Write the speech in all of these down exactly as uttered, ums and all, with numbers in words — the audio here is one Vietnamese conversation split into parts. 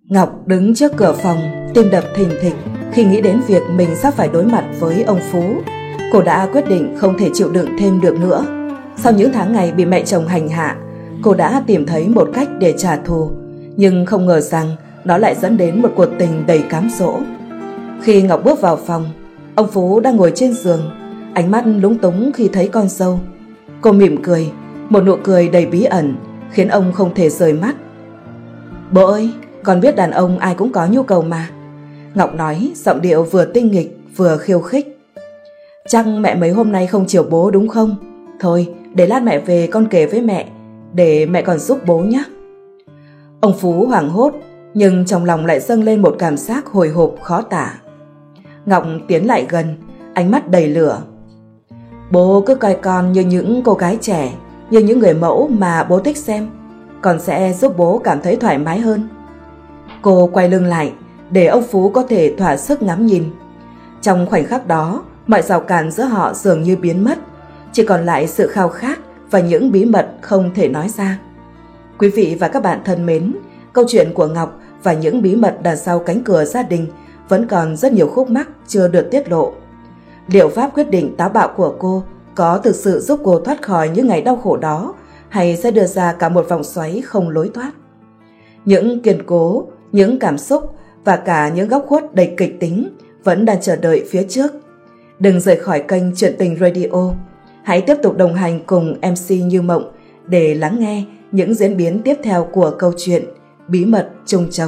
Ngọc đứng trước cửa phòng, tim đập thình thịch khi nghĩ đến việc mình sắp phải đối mặt với ông Phú. Cô đã quyết định không thể chịu đựng thêm được nữa. Sau những tháng ngày bị mẹ chồng hành hạ, cô đã tìm thấy một cách để trả thù, nhưng không ngờ rằng nó lại dẫn đến một cuộc tình đầy cám dỗ. Khi Ngọc bước vào phòng, ông Phú đang ngồi trên giường, ánh mắt lúng túng khi thấy con dâu. Cô mỉm cười, một nụ cười đầy bí ẩn khiến ông không thể rời mắt. "Bố ơi, con biết đàn ông ai cũng có nhu cầu mà." Ngọc nói, giọng điệu vừa tinh nghịch vừa khiêu khích. "Chắc mẹ mấy hôm nay không chiều bố đúng không? Thôi, để lát mẹ về con kể với mẹ, để mẹ còn giúp bố nhé." Ông Phú hoảng hốt, nhưng trong lòng lại dâng lên một cảm giác hồi hộp khó tả. Ngọc tiến lại gần, ánh mắt đầy lửa. "Bố cứ coi con như những cô gái trẻ, như những người mẫu mà bố thích xem. Con sẽ giúp bố cảm thấy thoải mái hơn." Cô quay lưng lại để ông Phú có thể thỏa sức ngắm nhìn. Trong khoảnh khắc đó, mọi rào cản giữa họ dường như biến mất, chỉ còn lại sự khao khát và những bí mật không thể nói ra. Quý vị và các bạn thân mến, câu chuyện của Ngọc và những bí mật đằng sau cánh cửa gia đình vẫn còn rất nhiều khúc mắc chưa được tiết lộ. Liệu pháp quyết định táo bạo của cô có thực sự giúp cô thoát khỏi những ngày đau khổ đó, hay sẽ đưa ra cả một vòng xoáy không lối thoát? Những kiên cố, những cảm xúc và cả những góc khuất đầy kịch tính vẫn đang chờ đợi phía trước. Đừng rời khỏi kênh Chuyện Tình Radio. Hãy tiếp tục đồng hành cùng em xê Như Mộng để lắng nghe những diễn biến tiếp theo của câu chuyện Bí mật chung chồng.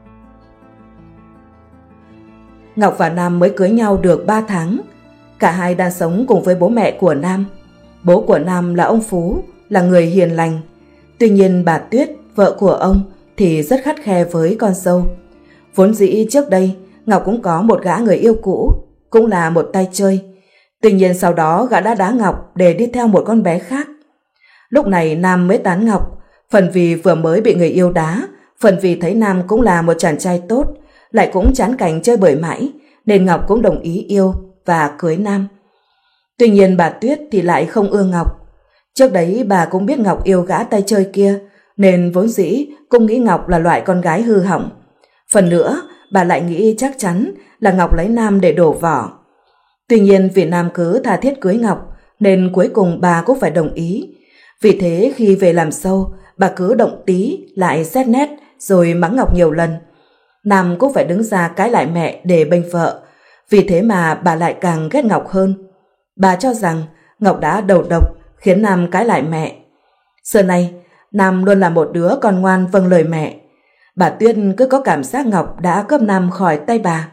Ngọc và Nam mới cưới nhau được ba tháng. Cả hai đang sống cùng với bố mẹ của Nam. Bố của Nam là ông Phú, là người hiền lành. Tuy nhiên bà Tuyết, vợ của ông, thì rất khắt khe với con dâu. Vốn dĩ trước đây Ngọc cũng có một gã người yêu cũ, cũng là một tay chơi. Tuy nhiên sau đó gã đã đá Ngọc để đi theo một con bé khác. Lúc này Nam mới tán Ngọc, phần vì vừa mới bị người yêu đá, phần vì thấy Nam cũng là một chàng trai tốt, lại cũng chán cảnh chơi bời mãi, nên Ngọc cũng đồng ý yêu và cưới Nam. Tuy nhiên bà Tuyết thì lại không ưa Ngọc. Trước đấy bà cũng biết Ngọc yêu gã tay chơi kia, nên vốn dĩ cũng nghĩ Ngọc là loại con gái hư hỏng. Phần nữa, bà lại nghĩ chắc chắn là Ngọc lấy Nam để đổ vỏ. Tuy nhiên vì Nam cứ tha thiết cưới Ngọc, nên cuối cùng bà cũng phải đồng ý. Vì thế khi về làm dâu, bà cứ động tí lại xét nét rồi mắng Ngọc nhiều lần. Nam cũng phải đứng ra cãi lại mẹ để bênh vợ. Vì thế mà bà lại càng ghét Ngọc hơn. Bà cho rằng Ngọc đã đầu độc khiến Nam cãi lại mẹ. Xưa nay, Nam luôn là một đứa con ngoan vâng lời mẹ. Bà Tuyết cứ có cảm giác Ngọc đã cướp Nam khỏi tay bà.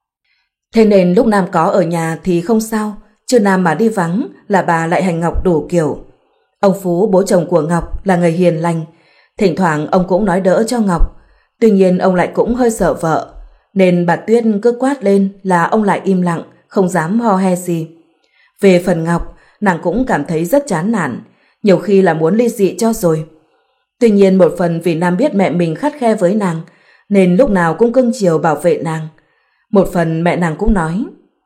Thế nên lúc Nam có ở nhà thì không sao, chứ Nam mà đi vắng là bà lại hành Ngọc đủ kiểu. Ông Phú, bố chồng của Ngọc, là người hiền lành. Thỉnh thoảng ông cũng nói đỡ cho Ngọc. Tuy nhiên ông lại cũng hơi sợ vợ, nên bà Tuyết cứ quát lên là ông lại im lặng, không dám ho he gì. Về phần Ngọc, nàng cũng cảm thấy rất chán nản, nhiều khi là muốn ly dị cho rồi. Tuy nhiên một phần vì Nam biết mẹ mình khắt khe với nàng, nên lúc nào cũng cưng chiều bảo vệ nàng. Một phần mẹ nàng cũng nói,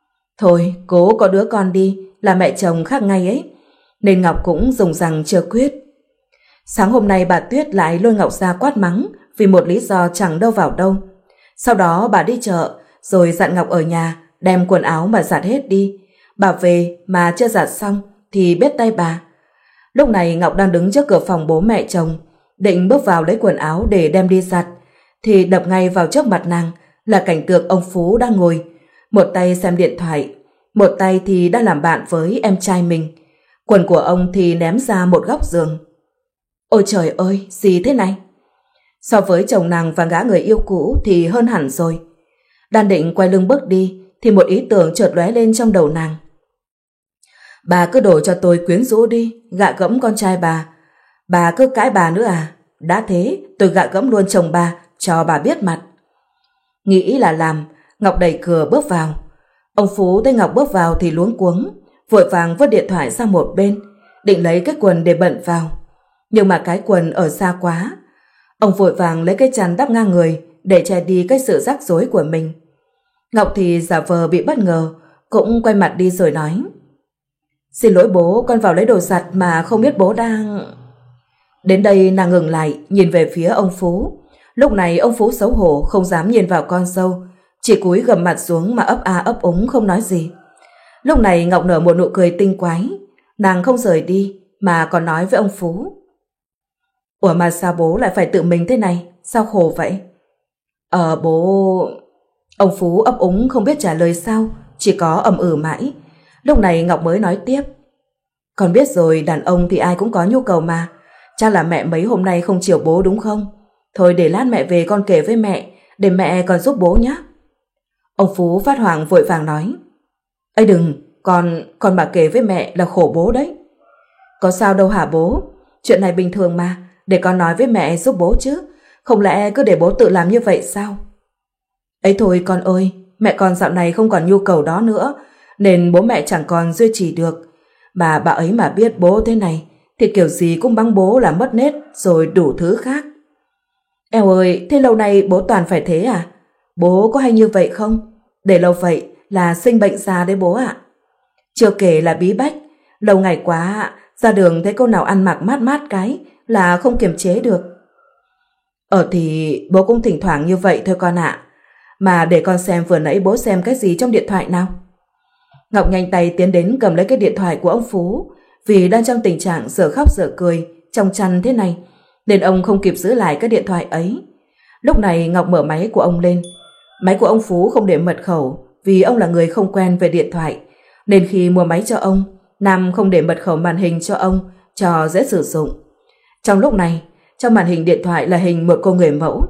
thôi cố có đứa con đi, là mẹ chồng khác ngay ấy. Nên Ngọc cũng dùng rằng chưa quyết. Sáng hôm nay bà Tuyết lại lôi Ngọc ra quát mắng vì một lý do chẳng đâu vào đâu. Sau đó bà đi chợ, rồi dặn Ngọc ở nhà đem quần áo mà giặt hết đi. Bà về mà chưa giặt xong thì biết tay bà. Lúc này Ngọc đang đứng trước cửa phòng bố mẹ chồng, định bước vào lấy quần áo để đem đi giặt, thì đập ngay vào trước mặt nàng là cảnh tượng ông Phú đang ngồi, một tay xem điện thoại, một tay thì đang làm bạn với em trai mình. Quần của ông thì ném ra một góc giường. Ôi trời ơi, gì thế này? So với chồng nàng và gã người yêu cũ thì hơn hẳn rồi. Đang định quay lưng bước đi thì một ý tưởng chợt lóe lên trong đầu nàng. Bà cứ đổ cho tôi quyến rũ đi, gạ gẫm con trai bà. Bà cứ cãi bà nữa à? Đã thế tôi gạ gẫm luôn chồng bà cho bà biết mặt. Nghĩ là làm, Ngọc đẩy cửa bước vào. Ông Phú thấy Ngọc bước vào thì luống cuống, vội vàng vứt điện thoại sang một bên, định lấy cái quần để bận vào. Nhưng mà cái quần ở xa quá. Ông vội vàng lấy cái chăn đắp ngang người để che đi cái sự rắc rối của mình. Ngọc thì giả vờ bị bất ngờ, cũng quay mặt đi rồi nói, xin lỗi bố, con vào lấy đồ giặt mà không biết bố đang... Đến đây nàng ngừng lại, nhìn về phía ông Phú. Lúc này ông Phú xấu hổ không dám nhìn vào con dâu, chỉ cúi gầm mặt xuống mà ấp a ấp úng không nói gì. Lúc này Ngọc nở một nụ cười tinh quái, nàng không rời đi mà còn nói với ông Phú: Ủa mà sao bố lại phải tự mình thế này, sao khổ vậy? Ờ bố... Ông Phú ấp úng không biết trả lời sao, chỉ có ậm ừ mãi. Lúc này Ngọc mới nói tiếp: Con biết rồi, đàn ông thì ai cũng có nhu cầu mà. Chắc là mẹ mấy hôm nay không chiều bố đúng không? Thôi để lát mẹ về con kể với mẹ, để mẹ còn giúp bố nhé. Ông Phú phát hoảng vội vàng nói: Ây đừng, con, con mà kể với mẹ là khổ bố đấy. Có sao đâu hả bố, chuyện này bình thường mà, để con nói với mẹ giúp bố chứ, không lẽ cứ để bố tự làm như vậy sao? Ấy thôi con ơi, mẹ con dạo này không còn nhu cầu đó nữa, nên bố mẹ chẳng còn duy trì được. Mà bà ấy mà biết bố thế này, thì kiểu gì cũng băng bố là mất nết rồi đủ thứ khác. Eo ơi, thế lâu nay bố toàn phải thế à? Bố có hay như vậy không? Để lâu vậy là sinh bệnh già đấy bố ạ. Chưa kể là bí bách, lâu ngày quá ra đường thấy cô nào ăn mặc mát mát cái là không kiềm chế được. Ờ thì bố cũng thỉnh thoảng như vậy thôi con ạ. Mà để con xem vừa nãy bố xem cái gì trong điện thoại nào. Ngọc nhanh tay tiến đến cầm lấy cái điện thoại của ông Phú, vì đang trong tình trạng dở khóc dở cười trong chăn thế này, nên ông không kịp giữ lại cái điện thoại ấy. Lúc này Ngọc mở máy của ông lên. Máy của ông Phú không để mật khẩu, vì ông là người không quen về điện thoại, nên khi mua máy cho ông, Nam không để mật khẩu màn hình cho ông cho dễ sử dụng. Trong lúc này, trong màn hình điện thoại là hình một cô người mẫu.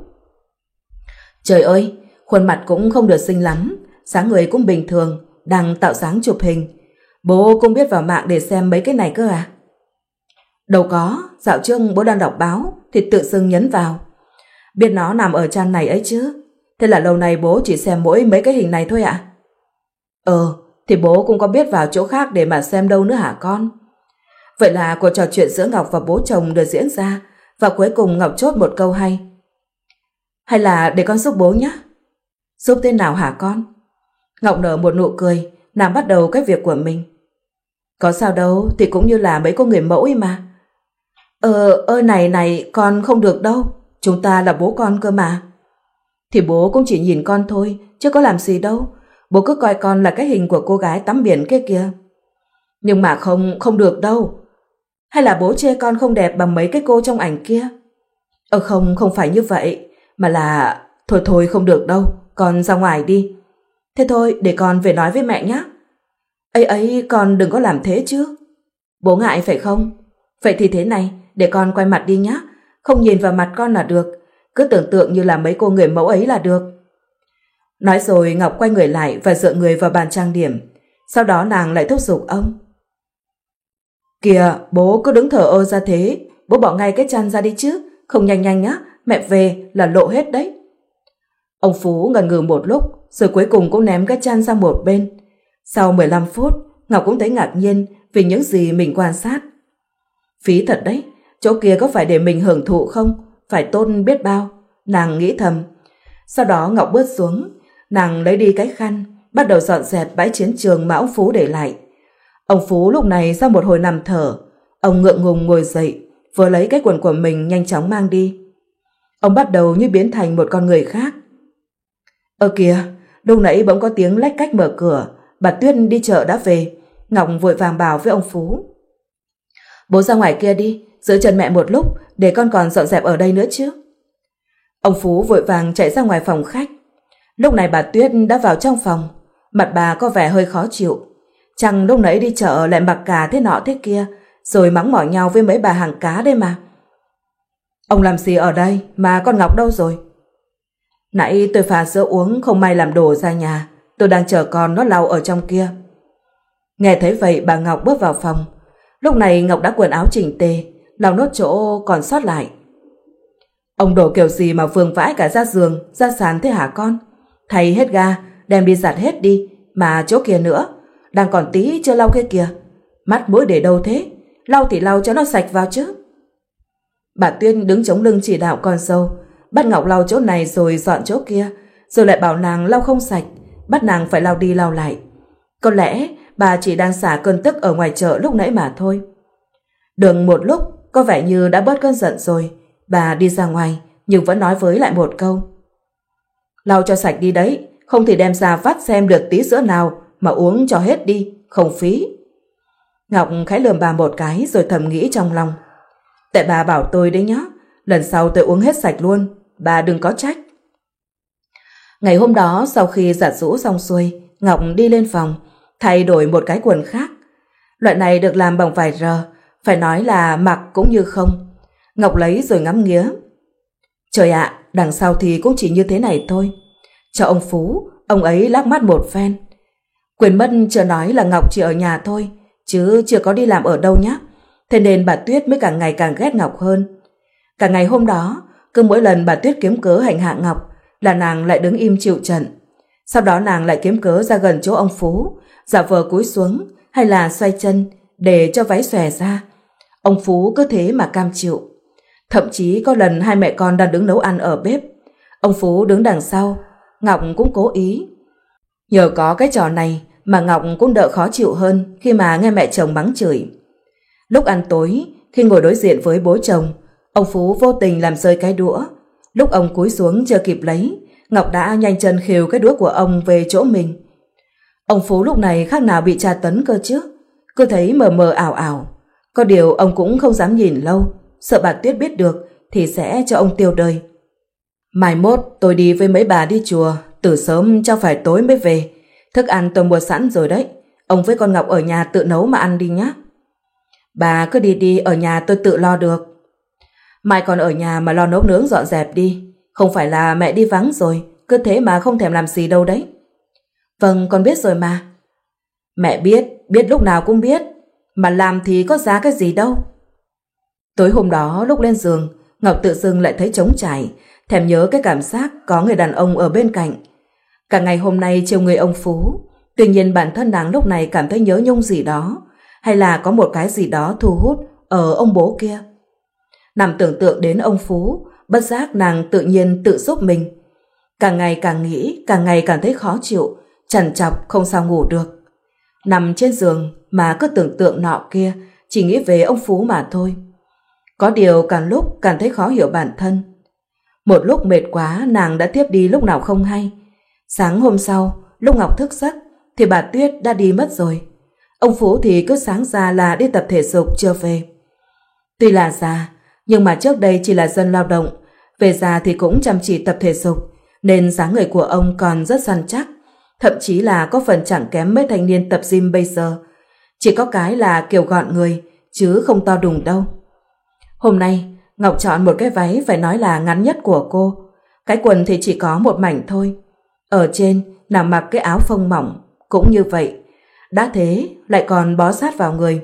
Trời ơi, khuôn mặt cũng không được xinh lắm, dáng người cũng bình thường, đang tạo dáng chụp hình. Bố cũng biết vào mạng để xem mấy cái này cơ à? Đâu có, dạo trước bố đang đọc báo thì tự dưng nhấn vào, biết nó nằm ở trang này ấy chứ. Thế là lâu nay bố chỉ xem mỗi mấy cái hình này thôi ạ? Ờ, thì bố cũng có biết vào chỗ khác để mà xem đâu nữa hả con? Vậy là cuộc trò chuyện giữa Ngọc và bố chồng được diễn ra, và cuối cùng Ngọc chốt một câu hay. Hay là để con giúp bố nhé. Giúp thế nào hả con? Ngọc nở một nụ cười, nàng bắt đầu cái việc của mình. Có sao đâu, thì cũng như là mấy cô người mẫu ấy mà. Ờ, ơi này này, con không được đâu, chúng ta là bố con cơ mà. Thì bố cũng chỉ nhìn con thôi, chứ có làm gì đâu. Bố cứ coi con là cái hình của cô gái tắm biển kia kìa. Nhưng mà không, không được đâu. Hay là bố chê con không đẹp bằng mấy cái cô trong ảnh kia? Ờ không, không phải như vậy, mà là... Thôi thôi không được đâu, con ra ngoài đi. Thế thôi, để con về nói với mẹ nhé. Ấy ấy, con đừng có làm thế chứ. Bố ngại phải không? Vậy thì thế này, để con quay mặt đi nhé. Không nhìn vào mặt con là được, cứ tưởng tượng như là mấy cô người mẫu ấy là được. Nói rồi Ngọc quay người lại và dựa người vào bàn trang điểm. Sau đó nàng lại thúc giục ông. Kìa, bố cứ đứng thờ ơ ra thế, bố bỏ ngay cái chăn ra đi chứ, không nhanh nhanh nhá, mẹ về là lộ hết đấy. Ông Phú ngần ngừ một lúc, rồi cuối cùng cũng ném cái chăn sang một bên. Sau mười lăm phút, Ngọc cũng thấy ngạc nhiên vì những gì mình quan sát. Phí thật đấy, chỗ kia có phải để mình hưởng thụ không? Phải tốt biết bao, nàng nghĩ thầm. Sau đó Ngọc bước xuống, nàng lấy đi cái khăn, bắt đầu dọn dẹp bãi chiến trường mà ông Phú để lại. Ông Phú lúc này sau một hồi nằm thở, ông ngượng ngùng ngồi dậy, vừa lấy cái quần của mình nhanh chóng mang đi. Ông bắt đầu như biến thành một con người khác. Ơ kìa, lúc nãy bỗng có tiếng lách cách mở cửa, bà Tuyết đi chợ đã về. Ngọc vội vàng bảo với ông Phú. Bố ra ngoài kia đi, giữ chân mẹ một lúc, để con còn dọn dẹp ở đây nữa chứ. Ông Phú vội vàng chạy ra ngoài phòng khách. Lúc này bà Tuyết đã vào trong phòng, mặt bà có vẻ hơi khó chịu. Chẳng lúc nãy đi chợ lại mặc cả thế nọ thế kia, rồi mắng mỏ nhau với mấy bà hàng cá đây mà. Ông làm gì ở đây mà con Ngọc đâu rồi? Nãy tôi pha sữa uống không may làm đổ ra nhà, tôi đang chờ con nó lau ở trong kia. Nghe thấy vậy bà Ngọc bước vào phòng. Lúc này Ngọc đã quần áo chỉnh tề, lau nốt chỗ còn sót lại. Ông đổ kiểu gì mà vương vãi cả ra giường, ra sàn thế hả con? Thay hết ga, đem đi giặt hết đi, mà chỗ kia nữa, đang còn tí chưa lau kia kìa. Mắt mũi để đâu thế? Lau thì lau cho nó sạch vào chứ. Bà Tuyên đứng chống lưng chỉ đạo con dâu, bắt Ngọc lau chỗ này rồi dọn chỗ kia, rồi lại bảo nàng lau không sạch, bắt nàng phải lau đi lau lại. Có lẽ bà chỉ đang xả cơn tức ở ngoài chợ lúc nãy mà thôi. Được một lúc, có vẻ như đã bớt cơn giận rồi, bà đi ra ngoài, nhưng vẫn nói với lại một câu: lau cho sạch đi đấy, không thì đem ra vắt xem được tí sữa nào mà uống cho hết đi, không phí. Ngọc khẽ lườm bà một cái rồi thầm nghĩ trong lòng: tại bà bảo tôi đấy nhá, lần sau tôi uống hết sạch luôn, bà đừng có trách. Ngày hôm đó sau khi giặt giũ xong xuôi, Ngọc đi lên phòng thay đổi một cái quần khác. Loại này được làm bằng vải rờ, phải nói là mặc cũng như không. Ngọc lấy rồi ngắm nghía. Trời ạ, à, đằng sau thì cũng chỉ như thế này thôi. Cho ông Phú, ông ấy lắc mắt một phen. Quên mất chưa nói là Ngọc chỉ ở nhà thôi, chứ chưa có đi làm ở đâu nhá. Thế nên bà Tuyết mới càng ngày càng ghét Ngọc hơn. Cả ngày hôm đó, cứ mỗi lần bà Tuyết kiếm cớ hành hạ Ngọc là nàng lại đứng im chịu trận. Sau đó nàng lại kiếm cớ ra gần chỗ ông Phú, giả vờ cúi xuống hay là xoay chân để cho váy xòe ra. Ông Phú cứ thế mà cam chịu. Thậm chí có lần hai mẹ con đang đứng nấu ăn ở bếp, ông Phú đứng đằng sau, Ngọc cũng cố ý. Nhờ có cái trò này mà Ngọc cũng đỡ khó chịu hơn khi mà nghe mẹ chồng mắng chửi. Lúc ăn tối, khi ngồi đối diện với bố chồng, ông Phú vô tình làm rơi cái đũa. Lúc ông cúi xuống chưa kịp lấy, Ngọc đã nhanh chân khều cái đũa của ông về chỗ mình. Ông Phú lúc này khác nào bị tra tấn cơ chứ, cứ thấy mờ mờ ảo ảo. Có điều ông cũng không dám nhìn lâu, sợ bà Tuyết biết được thì sẽ cho ông tiêu đời. Mai mốt tôi đi với mấy bà đi chùa, từ sớm cho phải tối mới về. Thức ăn tôi mua sẵn rồi đấy, ông với con Ngọc ở nhà tự nấu mà ăn đi nhé. Bà cứ đi đi, ở nhà tôi tự lo được. Mai còn ở nhà mà lo nấu nướng dọn dẹp đi, không phải là mẹ đi vắng rồi, cứ thế mà không thèm làm gì đâu đấy. Vâng, con biết rồi mà. Mẹ biết, biết lúc nào cũng biết, mà làm thì có giá cái gì đâu. Tối hôm đó lúc lên giường, Ngọc tự dưng lại thấy trống trải, thèm nhớ cái cảm giác có người đàn ông ở bên cạnh. Cả ngày hôm nay trêu người ông Phú, tuy nhiên bản thân nàng lúc này cảm thấy nhớ nhung gì đó, hay là có một cái gì đó thu hút ở ông bố kia. Nằm tưởng tượng đến ông Phú, bất giác nàng tự nhiên tự giúp mình. Càng ngày càng nghĩ, càng ngày càng thấy khó chịu, trằn trọc không sao ngủ được. Nằm trên giường mà cứ tưởng tượng nọ kia, chỉ nghĩ về ông Phú mà thôi. Có điều càng lúc càng thấy khó hiểu bản thân. Một lúc mệt quá, nàng đã thiếp đi lúc nào không hay. Sáng hôm sau, lúc Ngọc thức giấc thì bà Tuyết đã đi mất rồi. Ông Phú thì cứ sáng ra là đi tập thể dục chưa về. Tuy là già, nhưng mà trước đây chỉ là dân lao động, về già thì cũng chăm chỉ tập thể dục, nên dáng người của ông còn rất săn chắc, thậm chí là có phần chẳng kém mấy thanh niên tập gym bây giờ. Chỉ có cái là kiểu gọn người, chứ không to đùng đâu. Hôm nay, Ngọc chọn một cái váy phải nói là ngắn nhất của cô. Cái quần thì chỉ có một mảnh thôi. Ở trên, nàng mặc cái áo phông mỏng, cũng như vậy. Đã thế, lại còn bó sát vào người.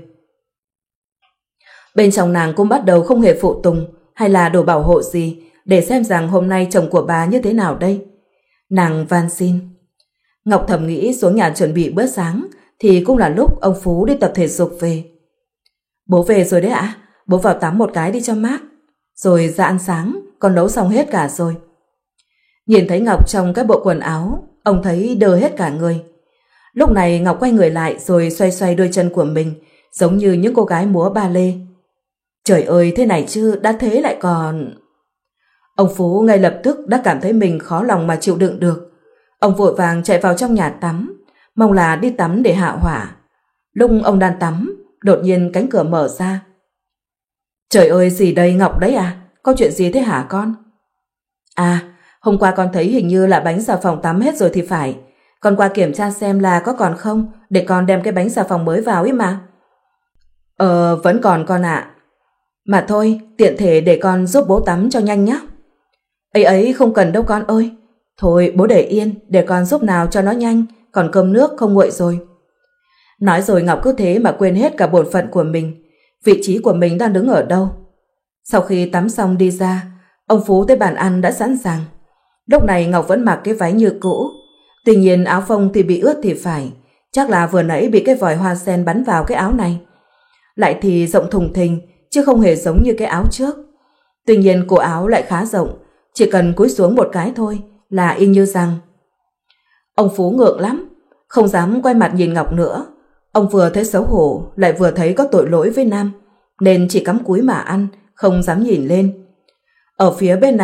Bên trong nàng cũng bắt đầu không hề phụ tùng hay là đồ bảo hộ gì để xem rằng hôm nay chồng của bà như thế nào đây. Nàng van xin. Ngọc thầm nghĩ xuống nhà chuẩn bị bữa sáng thì cũng là lúc ông Phú đi tập thể dục về. Bố về rồi đấy ạ, à? Bố vào tắm một cái đi cho mát. Rồi ra ăn sáng, con nấu xong hết cả rồi. Nhìn thấy Ngọc trong cái bộ quần áo, ông thấy đơ hết cả người. Lúc này Ngọc quay người lại rồi xoay xoay đôi chân của mình, giống như những cô gái múa ba lê. Trời ơi, thế này chứ, đã thế lại còn... Ông Phú ngay lập tức đã cảm thấy mình khó lòng mà chịu đựng được. Ông vội vàng chạy vào trong nhà tắm, mong là đi tắm để hạ hỏa. Lúc ông đang tắm, đột nhiên cánh cửa mở ra. Trời ơi, gì đây, Ngọc đấy à? Có chuyện gì thế hả con? À, hôm qua con thấy hình như là bánh xà phòng tắm hết rồi thì phải. Con qua kiểm tra xem là có còn không, để con đem cái bánh xà phòng mới vào ấy mà. Ờ, vẫn còn con ạ. Mà thôi, tiện thể để con giúp bố tắm cho nhanh nhé. Ấy ấy, không cần đâu con ơi. Thôi bố để yên, để con giúp nào cho nó nhanh, còn cơm nước không nguội rồi. Nói rồi Ngọc cứ thế mà quên hết cả bổn phận của mình, vị trí của mình đang đứng ở đâu. Sau khi tắm xong đi ra, ông Phú tới bàn ăn đã sẵn sàng. Lúc này Ngọc vẫn mặc cái váy như cũ, tuy nhiên áo phông thì bị ướt thì phải, chắc là vừa nãy bị cái vòi hoa sen bắn vào cái áo này. Lại thì rộng thùng thình, chứ không hề giống như cái áo trước. Tuy nhiên cổ áo lại khá rộng, chỉ cần cúi xuống một cái thôi là y như rằng. Ông Phú ngượng lắm, không dám quay mặt nhìn Ngọc nữa. Ông vừa thấy xấu hổ, lại vừa thấy có tội lỗi với Nam, nên chỉ cắm cúi mà ăn, không dám nhìn lên. Ở phía bên này,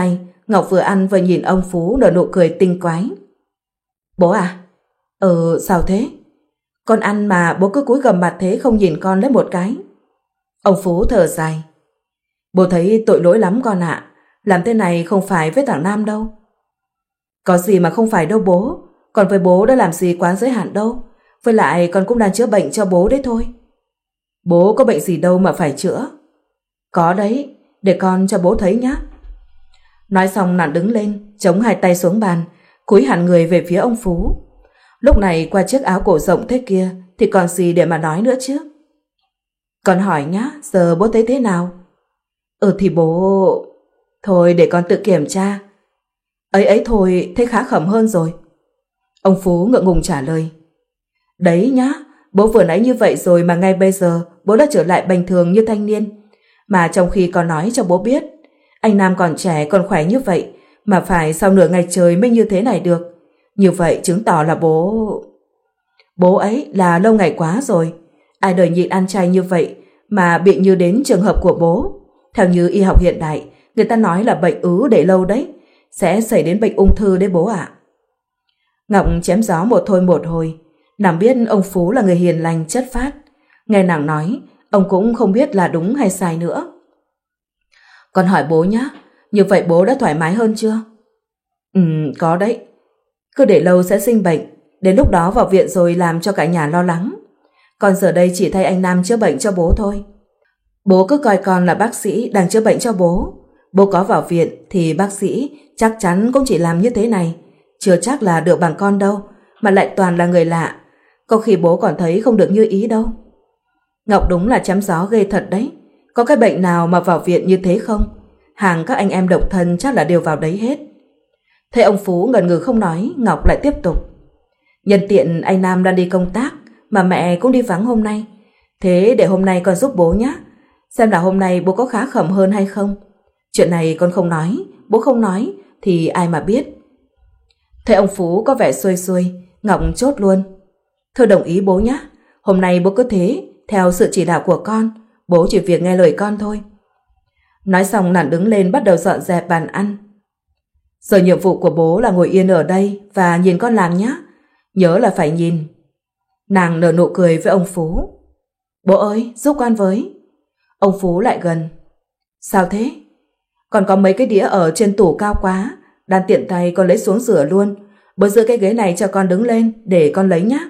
Ngọc vừa ăn vừa nhìn ông Phú nở nụ cười tinh quái. Bố à? Ừ, sao thế? Con ăn mà bố cứ cúi gằm mặt thế không nhìn con lấy một cái. Ông Phú thở dài. Bố thấy tội lỗi lắm con ạ. Làm thế này không phải với thằng Nam đâu. Có gì mà không phải đâu bố. Còn với bố đã làm gì quá giới hạn đâu. Với lại con cũng đang chữa bệnh cho bố đấy thôi. Bố có bệnh gì đâu mà phải chữa. Có đấy, để con cho bố thấy nhá. Nói xong nàng đứng lên, chống hai tay xuống bàn, cúi hẳn người về phía ông Phú. Lúc này qua chiếc áo cổ rộng thế kia thì còn gì để mà nói nữa chứ. Con hỏi nhá, giờ bố thấy thế nào? Ừ thì bố... Thôi để con tự kiểm tra. Ấy ấy thôi, thấy khá khẩm hơn rồi. Ông Phú ngượng ngùng trả lời. Đấy nhá, bố vừa nãy như vậy rồi mà ngay bây giờ bố đã trở lại bình thường như thanh niên. Mà trong khi con nói cho bố biết, anh Nam còn trẻ còn khỏe như vậy mà phải sau nửa ngày trời mới như thế này được. Như vậy chứng tỏ là bố... Bố ấy là lâu ngày quá rồi. Ai đời nhịn ăn chay như vậy mà bị như đến trường hợp của bố. Theo như y học hiện đại, người ta nói là bệnh ứ để lâu đấy, sẽ xảy đến bệnh ung thư đấy bố ạ. Ngọc chém gió một thôi một hồi. Nàng biết ông Phú là người hiền lành chất phác. Nghe nàng nói, ông cũng không biết là đúng hay sai nữa. Con hỏi bố nhá, như vậy bố đã thoải mái hơn chưa? Ừ, có đấy. Cứ để lâu sẽ sinh bệnh, đến lúc đó vào viện rồi làm cho cả nhà lo lắng. Con giờ đây chỉ thay anh Nam chữa bệnh cho bố thôi. Bố cứ coi con là bác sĩ đang chữa bệnh cho bố. Bố có vào viện thì bác sĩ chắc chắn cũng chỉ làm như thế này. Chưa chắc là được bằng con đâu, mà lại toàn là người lạ. Có khi bố còn thấy không được như ý đâu. Ngọc đúng là chém gió ghê thật đấy. Có cái bệnh nào mà vào viện như thế không? Hàng các anh em độc thân chắc là đều vào đấy hết. Thấy ông Phú ngần ngừ không nói, Ngọc lại tiếp tục. Nhân tiện anh Nam đang đi công tác, mà mẹ cũng đi vắng hôm nay. Thế để hôm nay con giúp bố nhé. Xem là hôm nay bố có khá khẩm hơn hay không. Chuyện này con không nói, bố không nói thì ai mà biết. Thấy ông Phú có vẻ xuôi xuôi, Ngọc chốt luôn. Thôi đồng ý bố nhé. Hôm nay bố cứ thế, theo sự chỉ đạo của con, bố chỉ việc nghe lời con thôi. Nói xong nàng đứng lên bắt đầu dọn dẹp bàn ăn. Giờ nhiệm vụ của bố là ngồi yên ở đây và nhìn con làm nhé. Nhớ là phải nhìn. Nàng nở nụ cười với ông Phú. Bố ơi, giúp con với. Ông Phú lại gần. Sao thế? Còn có mấy cái đĩa ở trên tủ cao quá, đang tiện tay con lấy xuống rửa luôn. Bố giữ cái ghế này cho con đứng lên để con lấy nhé.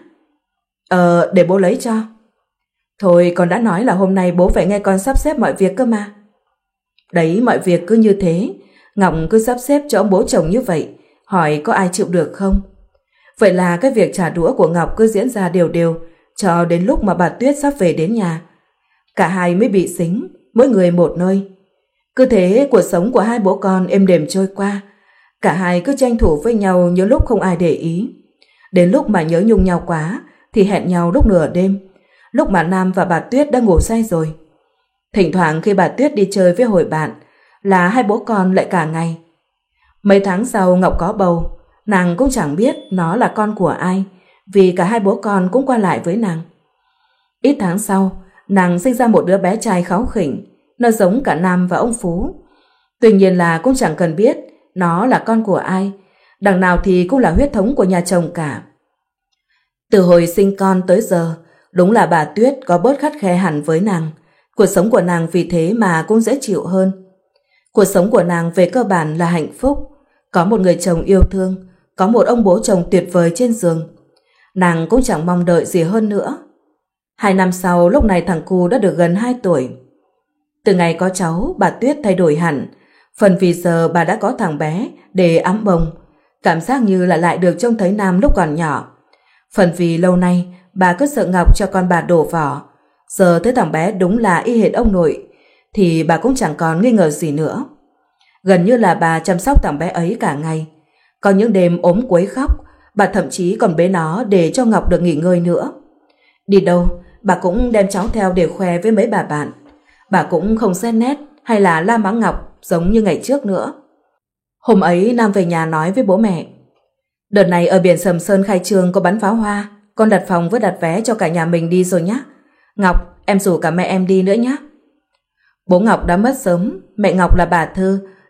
Ờ, để bố lấy cho. Thôi con đã nói là hôm nay bố phải nghe con sắp xếp mọi việc cơ mà. Đấy, mọi việc cứ như thế. Ngọc cứ sắp xếp cho ông bố chồng như vậy, hỏi có ai chịu được không? Vậy là cái việc trả đũa của Ngọc cứ diễn ra đều đều cho đến lúc mà bà Tuyết sắp về đến nhà. Cả hai mới bị xính, mỗi người một nơi. Cứ thế cuộc sống của hai bố con êm đềm trôi qua. Cả hai cứ tranh thủ với nhau những lúc không ai để ý. Đến lúc mà nhớ nhung nhau quá thì hẹn nhau lúc nửa đêm, lúc mà Nam và bà Tuyết đã ngủ say rồi. Thỉnh thoảng khi bà Tuyết đi chơi với hội bạn là hai bố con lại cả ngày. Mấy tháng sau Ngọc có bầu, nàng cũng chẳng biết nó là con của ai, vì cả hai bố con cũng qua lại với nàng. Ít tháng sau, nàng sinh ra một đứa bé trai kháu khỉnh, nó giống cả Nam và ông Phú. Tuy nhiên là cũng chẳng cần biết nó là con của ai, đằng nào thì cũng là huyết thống của nhà chồng cả. Từ hồi sinh con tới giờ, đúng là bà Tuyết có bớt khắt khe hẳn với nàng. Cuộc sống của nàng vì thế mà cũng dễ chịu hơn. Cuộc sống của nàng về cơ bản là hạnh phúc, có một người chồng yêu thương, có một ông bố chồng tuyệt vời trên giường. Nàng cũng chẳng mong đợi gì hơn nữa. Hai năm sau, lúc này thằng cu đã được gần hai tuổi. Từ ngày có cháu, bà Tuyết thay đổi hẳn. Phần vì giờ bà đã có thằng bé để ẵm bồng, cảm giác như là lại được trông thấy Nam lúc còn nhỏ. Phần vì lâu nay bà cứ sợ Ngọc cho con bà đổ vỏ. Giờ thấy thằng bé đúng là y hệt ông nội thì bà cũng chẳng còn nghi ngờ gì nữa. Gần như là bà chăm sóc thằng bé ấy cả ngày. Có những đêm ốm quấy khóc, bà thậm chí còn bế nó để cho Ngọc được nghỉ ngơi nữa. Đi đâu, bà cũng đem cháu theo để khoe với mấy bà bạn. Bà cũng không xét nét hay là la mắng Ngọc giống như ngày trước nữa. Hôm ấy Nam về nhà nói với bố mẹ. Đợt này ở biển Sầm Sơn khai trương có bắn pháo hoa, con đặt phòng với đặt vé cho cả nhà mình đi rồi nhé. Ngọc, em rủ cả mẹ em đi nữa nhé. Bố Ngọc đã mất sớm, mẹ Ngọc là bà Thư,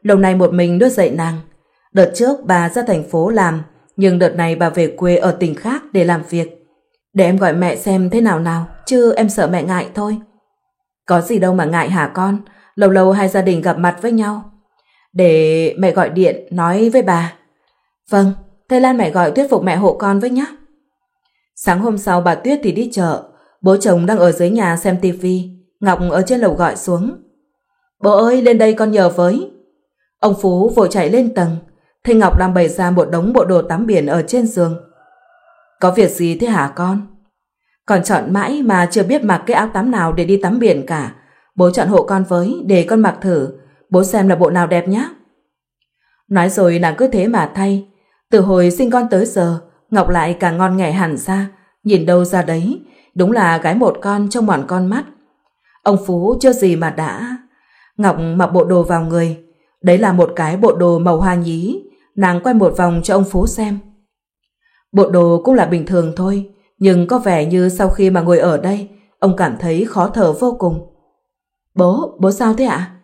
lâu nay một mình nuôi dạy nàng. Đợt trước bà ra thành phố làm, nhưng đợt này bà về quê ở tỉnh khác để làm việc. Để em gọi mẹ xem thế nào nào, chứ em sợ mẹ ngại thôi. Có gì đâu mà ngại hả con, lâu lâu hai gia đình gặp mặt với nhau. Để mẹ gọi điện nói với bà. Vâng, thế Lan mẹ gọi thuyết phục mẹ hộ con với nhé. Sáng hôm sau bà Tuyết thì đi chợ, bố chồng đang ở dưới nhà xem tivi, Ngọc ở trên lầu gọi xuống. Bố ơi, lên đây con nhờ với. Ông Phú vội chạy lên tầng, thấy Ngọc đang bày ra một đống bộ đồ tắm biển ở trên giường. Có việc gì thế hả con? Con chọn mãi mà chưa biết mặc cái áo tắm nào để đi tắm biển cả. Bố chọn hộ con với, để con mặc thử, bố xem là bộ nào đẹp nhé. Nói rồi nàng cứ thế mà thay. Từ hồi sinh con tới giờ, Ngọc lại càng ngon nghẻ hẳn ra, nhìn đâu ra đấy, đúng là gái một con trong mòn con mắt. Ông Phú chưa gì mà đã. Ngọc mặc bộ đồ vào người, đấy là một cái bộ đồ màu hoa nhí. Nàng quay một vòng cho ông Phú xem. Bộ đồ cũng là bình thường thôi, nhưng có vẻ như sau khi mà ngồi ở đây, ông cảm thấy khó thở vô cùng. Bố, bố sao thế ạ?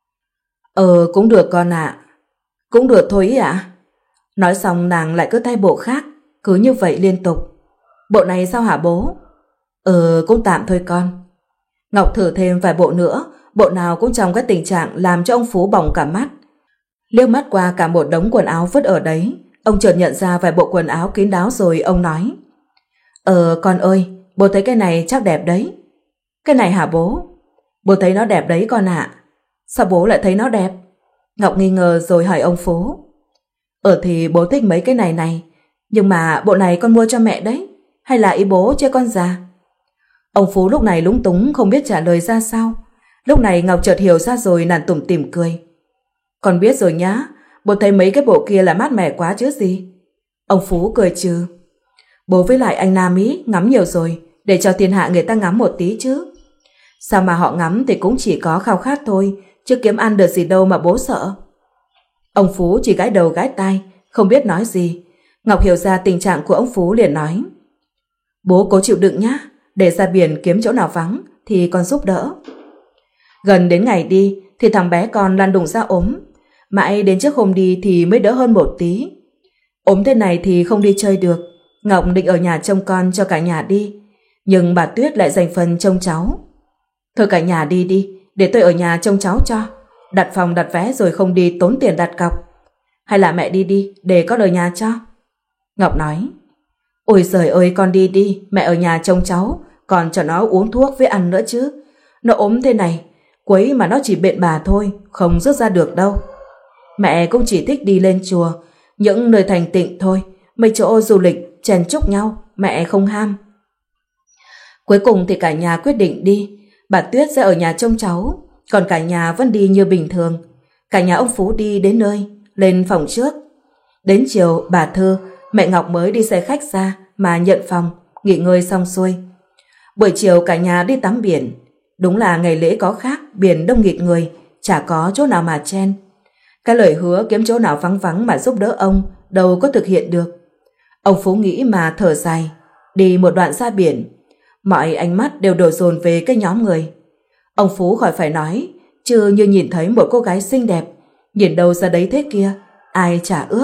Ờ, cũng được con ạ. Cũng được thôi ý ạ. Nói xong nàng lại cứ thay bộ khác, cứ như vậy liên tục. Bộ này sao hả bố? Ờ, cũng tạm thôi con. Ngọc thử thêm vài bộ nữa, bộ nào cũng trong cái tình trạng làm cho ông Phú bỏng cả mắt. Liếc mắt qua cả một đống quần áo vứt ở đấy, ông chợt nhận ra vài bộ quần áo kín đáo rồi ông nói. Ờ, con ơi, bố thấy cái này chắc đẹp đấy. Cái này hả bố? Bố thấy nó đẹp đấy con ạ. Sao bố lại thấy nó đẹp? Ngọc nghi ngờ rồi hỏi ông Phú. Ờ thì bố thích mấy cái này này, nhưng mà bộ này con mua cho mẹ đấy, hay là ý bố chê con già? Ông Phú lúc này lúng túng không biết trả lời ra sao. Lúc này Ngọc chợt hiểu ra rồi, nàng tủm tỉm cười. Con biết rồi nhá, bố thấy mấy cái bộ kia là mát mẻ quá chứ gì. Ông Phú cười trừ. Bố với lại anh Nam ý ngắm nhiều rồi, để cho thiên hạ người ta ngắm một tí chứ. Sao mà họ ngắm thì cũng chỉ có khao khát thôi, chứ kiếm ăn được gì đâu mà bố sợ. Ông Phú chỉ gãi đầu gãi tai, không biết nói gì. Ngọc hiểu ra tình trạng của ông Phú liền nói. Bố cố chịu đựng nhá, để ra biển kiếm chỗ nào vắng thì con giúp đỡ. Gần đến ngày đi thì thằng bé con lăn đùng ra ốm. Mãi đến trước hôm đi thì mới đỡ hơn một tí. Ốm thế này thì không đi chơi được. Ngọc định ở nhà trông con cho cả nhà đi, nhưng bà Tuyết lại dành phần trông cháu. Thôi cả nhà đi đi, để tôi ở nhà trông cháu cho. Đặt phòng đặt vé rồi không đi tốn tiền đặt cọc. Hay là mẹ đi đi, để con ở nhà cho. Ngọc nói. Ôi giời ơi, con đi đi, mẹ ở nhà trông cháu, còn cho nó uống thuốc với ăn nữa chứ. Nó ốm thế này, quấy mà nó chỉ bệnh bà thôi, không rước ra được đâu. Mẹ cũng chỉ thích đi lên chùa, những nơi thành tịnh thôi, mấy chỗ du lịch chèn chúc nhau, mẹ không ham. Cuối cùng thì cả nhà quyết định đi. Bà Tuyết sẽ ở nhà trông cháu, còn cả nhà vẫn đi như bình thường. Cả nhà ông Phú đi đến nơi, lên phòng trước. Đến chiều bà Thư, mẹ Ngọc mới đi xe khách ra mà nhận phòng, nghỉ ngơi xong xuôi. Buổi chiều cả nhà đi tắm biển. Đúng là ngày lễ có khác, biển đông nghịt người, chả có chỗ nào mà chen. Cái lời hứa kiếm chỗ nào vắng vắng mà giúp đỡ ông đâu có thực hiện được. Ông Phú nghĩ mà thở dài. Đi một đoạn ra biển, mọi ánh mắt đều đổ dồn về cái nhóm người. Ông Phú khỏi phải nói, chứ như nhìn thấy một cô gái xinh đẹp, nhìn đâu ra đấy thế kia, ai chả ước.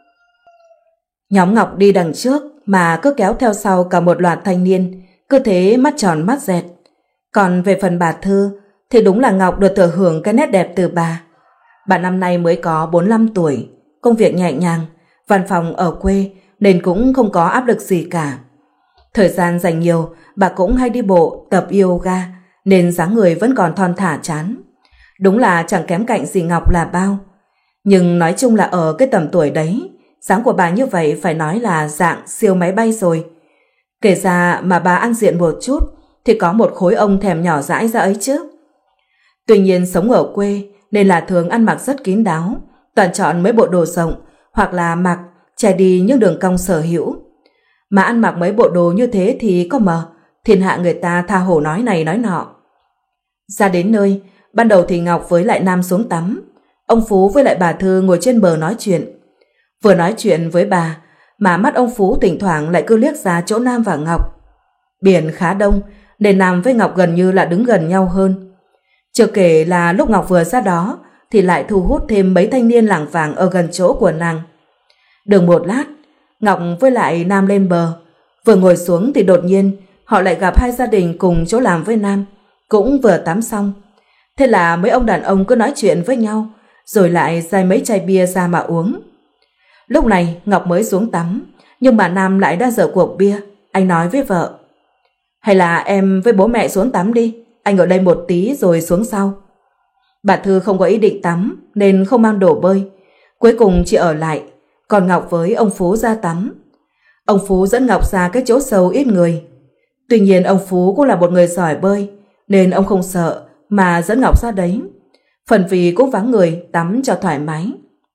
Nhóm Ngọc đi đằng trước mà cứ kéo theo sau cả một loạt thanh niên, cứ thế mắt tròn mắt dẹt. Còn về phần bà Thư thì đúng là Ngọc được thừa hưởng cái nét đẹp từ bà. Bà năm nay mới có bốn mươi lăm tuổi, công việc nhẹ nhàng, văn phòng ở quê nên cũng không có áp lực gì cả. Thời gian dành nhiều, bà cũng hay đi bộ, tập yoga, nên dáng người vẫn còn thon thả chán. Đúng là chẳng kém cạnh gì Ngọc là bao. Nhưng nói chung là ở cái tầm tuổi đấy, dáng của bà như vậy phải nói là dạng siêu máy bay rồi. Kể ra mà bà ăn diện một chút thì có một khối ông thèm nhỏ dãi ra ấy chứ. Tuy nhiên sống ở quê nên là thường ăn mặc rất kín đáo, toàn chọn mấy bộ đồ rộng hoặc là mặc che đi những đường cong sở hữu. Mà ăn mặc mấy bộ đồ như thế thì có mờ thiên hạ người ta tha hồ nói này nói nọ. Ra đến nơi, ban đầu thì Ngọc với lại Nam xuống tắm. Ông Phú với lại bà Thư ngồi trên bờ nói chuyện. Vừa nói chuyện với bà mà mắt ông Phú thỉnh thoảng lại cứ liếc ra chỗ Nam và Ngọc. Biển khá đông nên Nam với Ngọc gần như là đứng gần nhau hơn. Chưa kể là lúc Ngọc vừa ra đó thì lại thu hút thêm mấy thanh niên lảng vảng ở gần chỗ của nàng. Được một lát, Ngọc với lại Nam lên bờ. Vừa ngồi xuống thì đột nhiên họ lại gặp hai gia đình cùng chỗ làm với Nam, cũng vừa tắm xong. Thế là mấy ông đàn ông cứ nói chuyện với nhau, rồi lại dai mấy chai bia ra mà uống. Lúc này Ngọc mới xuống tắm, nhưng mà Nam lại đang dở cuộc bia. Anh nói với vợ: hay là em với bố mẹ xuống tắm đi, anh ở đây một tí rồi xuống sau. Bà Thư không có ý định tắm nên không mang đồ bơi, cuối cùng chỉ ở lại, còn Ngọc với ông Phú ra tắm. Ông Phú dẫn Ngọc ra cái chỗ sâu ít người. Tuy nhiên ông Phú cũng là một người giỏi bơi, nên ông không sợ mà dẫn Ngọc ra đấy. Phần vì cũng vắng người tắm cho thoải mái.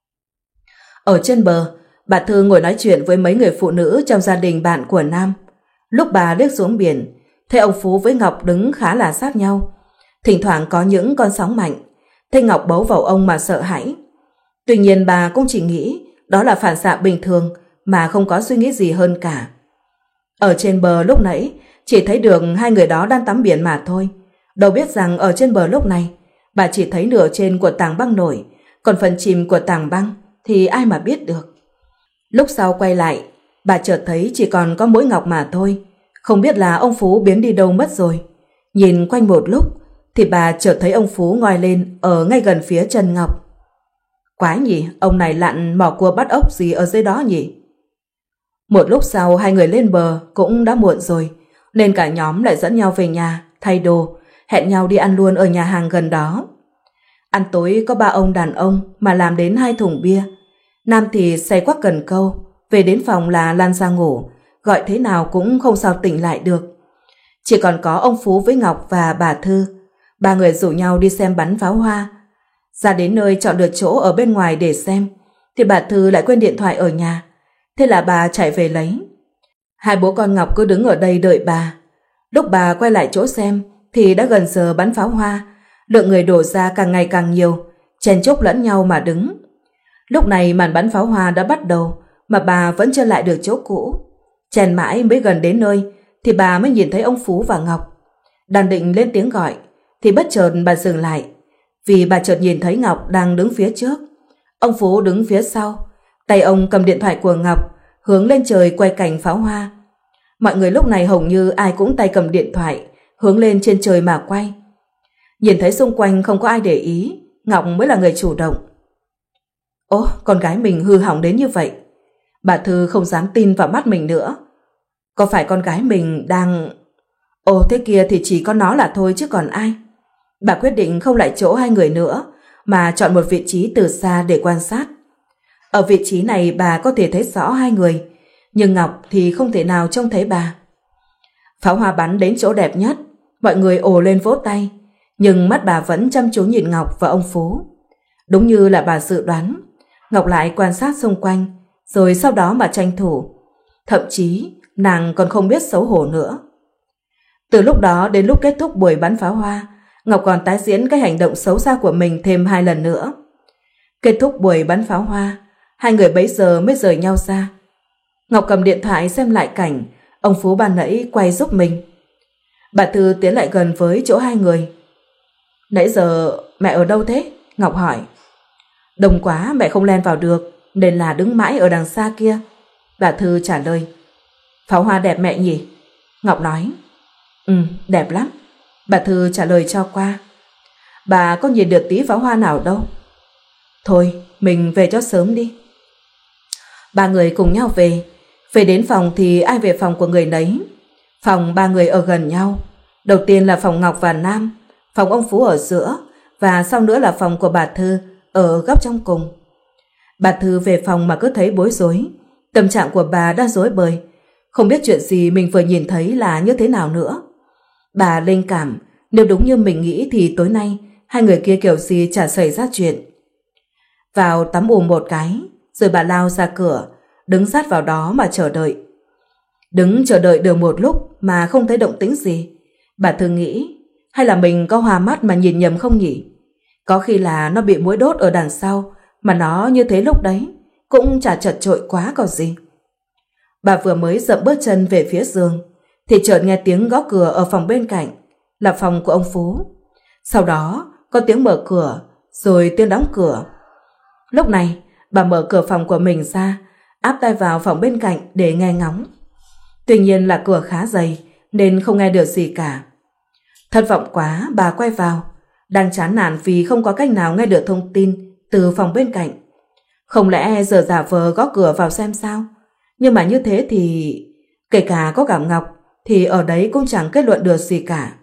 Ở trên bờ, bà Thư ngồi nói chuyện với mấy người phụ nữ trong gia đình bạn của Nam. Lúc bà liếc xuống biển, thấy ông Phú với Ngọc đứng khá là sát nhau. Thỉnh thoảng có những con sóng mạnh, thấy Ngọc bấu vào ông mà sợ hãi. Tuy nhiên bà cũng chỉ nghĩ đó là phản xạ bình thường mà không có suy nghĩ gì hơn cả. Ở trên bờ lúc nãy chỉ thấy được hai người đó đang tắm biển mà thôi. Đâu biết rằng ở trên bờ lúc này bà chỉ thấy nửa trên của tảng băng nổi, còn phần chìm của tảng băng thì ai mà biết được. Lúc sau quay lại, bà chợt thấy chỉ còn có mỗi Ngọc mà thôi. Không biết là ông Phú biến đi đâu mất rồi. Nhìn quanh một lúc thì bà chợt thấy ông Phú ngoi lên ở ngay gần phía chân Ngọc. Quái nhỉ, ông này lặn mò cua bắt ốc gì ở dưới đó nhỉ? Một lúc sau hai người lên bờ cũng đã muộn rồi, nên cả nhóm lại dẫn nhau về nhà thay đồ, hẹn nhau đi ăn luôn ở nhà hàng gần đó. Ăn tối có ba ông đàn ông mà làm đến hai thùng bia. Nam thì say quắc cần câu, về đến phòng là lăn ra ngủ, gọi thế nào cũng không sao tỉnh lại được. Chỉ còn có ông Phú với Ngọc và bà Thư. Ba người rủ nhau đi xem bắn pháo hoa. Ra đến nơi chọn được chỗ ở bên ngoài để xem, thì bà Thư lại quên điện thoại ở nhà. Thế là bà chạy về lấy. Hai bố con Ngọc cứ đứng ở đây đợi bà. Lúc bà quay lại chỗ xem thì đã gần giờ bắn pháo hoa. Lượng người đổ ra càng ngày càng nhiều, chen chúc lẫn nhau mà đứng. Lúc này màn bắn pháo hoa đã bắt đầu mà bà vẫn chưa lại được chỗ cũ. Chen mãi mới gần đến nơi thì bà mới nhìn thấy ông Phú và Ngọc. Đang định lên tiếng gọi thì bất chợt bà dừng lại, vì bà chợt nhìn thấy Ngọc đang đứng phía trước, ông Phú đứng phía sau. Tay ông cầm điện thoại của Ngọc hướng lên trời quay cảnh pháo hoa. Mọi người lúc này hầu như ai cũng tay cầm điện thoại hướng lên trên trời mà quay. Nhìn thấy xung quanh không có ai để ý, Ngọc mới là người chủ động. Ố, con gái mình hư hỏng đến như vậy. Bà Thư không dám tin vào mắt mình nữa. Có phải con gái mình đang... Ồ, thế kia thì chỉ có nó là thôi chứ còn ai. Bà quyết định không lại chỗ hai người nữa, mà chọn một vị trí từ xa để quan sát. Ở vị trí này bà có thể thấy rõ hai người, nhưng Ngọc thì không thể nào trông thấy bà. Pháo hoa bắn đến chỗ đẹp nhất, mọi người ồ lên vỗ tay, nhưng mắt bà vẫn chăm chú nhìn Ngọc và ông Phú. Đúng như là bà dự đoán, Ngọc lại quan sát xung quanh, rồi sau đó mà tranh thủ. Thậm chí nàng còn không biết xấu hổ nữa. Từ lúc đó đến lúc kết thúc buổi bắn pháo hoa, Ngọc còn tái diễn cái hành động xấu xa của mình thêm hai lần nữa. Kết thúc buổi bắn pháo hoa, hai người bấy giờ mới rời nhau ra. Ngọc cầm điện thoại xem lại cảnh ông Phú ban nãy quay giúp mình. Bà Thư tiến lại gần với chỗ hai người. Nãy giờ mẹ ở đâu thế? Ngọc hỏi. Đông quá mẹ không len vào được, nên là đứng mãi ở đằng xa kia. Bà Thư trả lời. Pháo hoa đẹp mẹ nhỉ? Ngọc nói. Ừ, đẹp lắm. Bà Thư trả lời cho qua. Bà có nhìn được tí pháo hoa nào đâu. Thôi, mình về cho sớm đi. Ba người cùng nhau về. Về đến phòng thì ai về phòng của người nấy. Phòng ba người ở gần nhau. Đầu tiên là phòng Ngọc và Nam, phòng ông Phú ở giữa, và sau nữa là phòng của bà Thư ở góc trong cùng. Bà Thư về phòng mà cứ thấy bối rối. Tâm trạng của bà đã rối bời, không biết chuyện gì mình vừa nhìn thấy là như thế nào nữa. Bà linh cảm, nếu đúng như mình nghĩ thì tối nay hai người kia kiểu gì chả xảy ra chuyện. Vào tắm ùm một cái, rồi bà lao ra cửa, đứng sát vào đó mà chờ đợi. Đứng chờ đợi được một lúc mà không thấy động tĩnh gì. Bà Thư nghĩ, hay là mình có hoa mắt mà nhìn nhầm không nhỉ? Có khi là nó bị muỗi đốt ở đằng sau, mà nó như thế lúc đấy cũng chả chật chội quá còn gì. Bà vừa mới dậm bước chân về phía giường thì chợt nghe tiếng gõ cửa ở phòng bên cạnh, là phòng của ông Phú. Sau đó có tiếng mở cửa, rồi tiếng đóng cửa. Lúc này, bà mở cửa phòng của mình ra, áp tai vào phòng bên cạnh để nghe ngóng. Tuy nhiên là cửa khá dày nên không nghe được gì cả. Thất vọng quá, bà quay vào, đang chán nản vì không có cách nào nghe được thông tin từ phòng bên cạnh. Không lẽ giờ giả vờ gõ cửa vào xem sao? Nhưng mà như thế thì kể cả có gặp Ngọc thì ở đấy cũng chẳng kết luận được gì cả.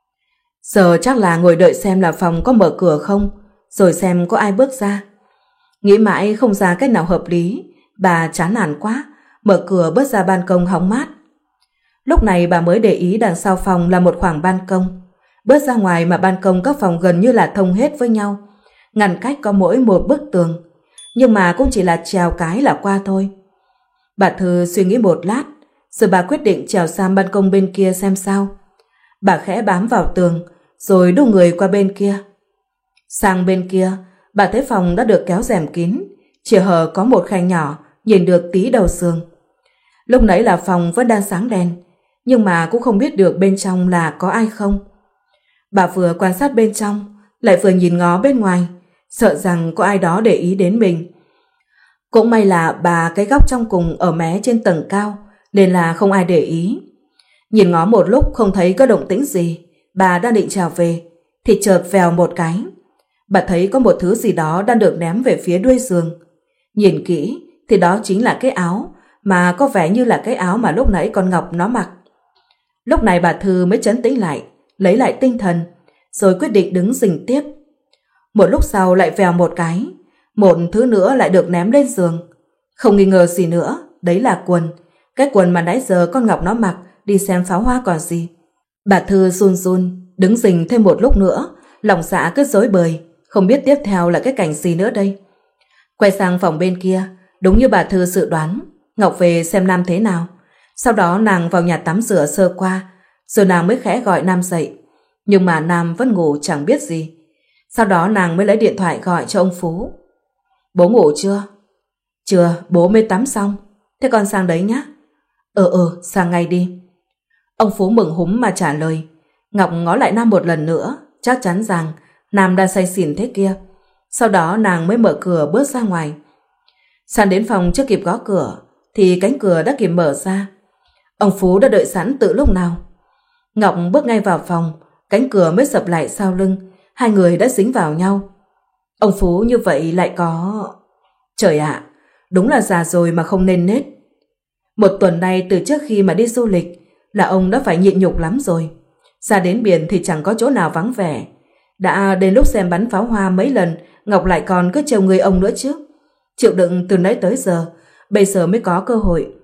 Giờ chắc là ngồi đợi xem là phòng có mở cửa không, rồi xem có ai bước ra. Nghĩ mãi không ra cách nào hợp lý, bà chán nản quá, mở cửa bước ra ban công hóng mát. Lúc này bà mới để ý đằng sau phòng là một khoảng ban công. Bước ra ngoài mà ban công các phòng gần như là thông hết với nhau, ngăn cách có mỗi một bức tường, nhưng mà cũng chỉ là trèo cái là qua thôi. Bà Thư suy nghĩ một lát, rồi bà quyết định trèo sang ban công bên kia xem sao. Bà khẽ bám vào tường, rồi đu người qua bên kia. Sang bên kia, bà thấy phòng đã được kéo rèm kín, chỉ hở có một khay nhỏ, nhìn được tí đầu giường. Lúc nãy là phòng vẫn đang sáng đèn, nhưng mà cũng không biết được bên trong là có ai không. Bà vừa quan sát bên trong, lại vừa nhìn ngó bên ngoài, sợ rằng có ai đó để ý đến mình. Cũng may là bà cái góc trong cùng ở mé trên tầng cao, nên là không ai để ý. Nhìn ngó một lúc không thấy có động tĩnh gì, bà đang định trèo về, thì chợt vèo một cái. Bà thấy có một thứ gì đó đang được ném về phía đuôi giường. Nhìn kỹ thì đó chính là cái áo, mà có vẻ như là cái áo mà lúc nãy con Ngọc nó mặc. Lúc này bà Thư mới trấn tĩnh lại, lấy lại tinh thần, rồi quyết định đứng rình tiếp. Một lúc sau lại vèo một cái, một thứ nữa lại được ném lên giường. Không nghi ngờ gì nữa, đấy là quần. Cái quần mà nãy giờ con Ngọc nó mặc đi xem pháo hoa còn gì. Bà Thư run run, đứng rình thêm một lúc nữa, lòng dạ cứ rối bời, không biết tiếp theo là cái cảnh gì nữa đây. Quay sang phòng bên kia, đúng như bà Thư dự đoán, Ngọc về xem Nam thế nào. Sau đó nàng vào nhà tắm rửa sơ qua, rồi nàng mới khẽ gọi Nam dậy. Nhưng mà Nam vẫn ngủ chẳng biết gì. Sau đó nàng mới lấy điện thoại gọi cho ông Phú. Bố ngủ chưa? Chưa, bố mới tắm xong. Thế con sang đấy nhá. Ừ ừ, sang ngay đi. Ông Phú mừng húm mà trả lời. Ngọc ngó lại Nam một lần nữa, chắc chắn rằng Nam đang say xỉn thế kia. Sau đó nàng mới mở cửa bước ra ngoài. Sang đến phòng chưa kịp gõ cửa thì cánh cửa đã kịp mở ra. Ông Phú đã đợi sẵn từ lúc nào. Ngọc bước ngay vào phòng, cánh cửa mới sập lại sau lưng, hai người đã dính vào nhau. Ông Phú như vậy lại có... Trời ạ, à, đúng là già rồi mà không nên nết. Một tuần nay từ trước khi mà đi du lịch là ông đã phải nhịn nhục lắm rồi. Ra đến biển thì chẳng có chỗ nào vắng vẻ. Đã đến lúc xem bắn pháo hoa mấy lần, Ngọc lại còn cứ trêu người ông nữa chứ. Chịu đựng từ nãy tới giờ, bây giờ mới có cơ hội.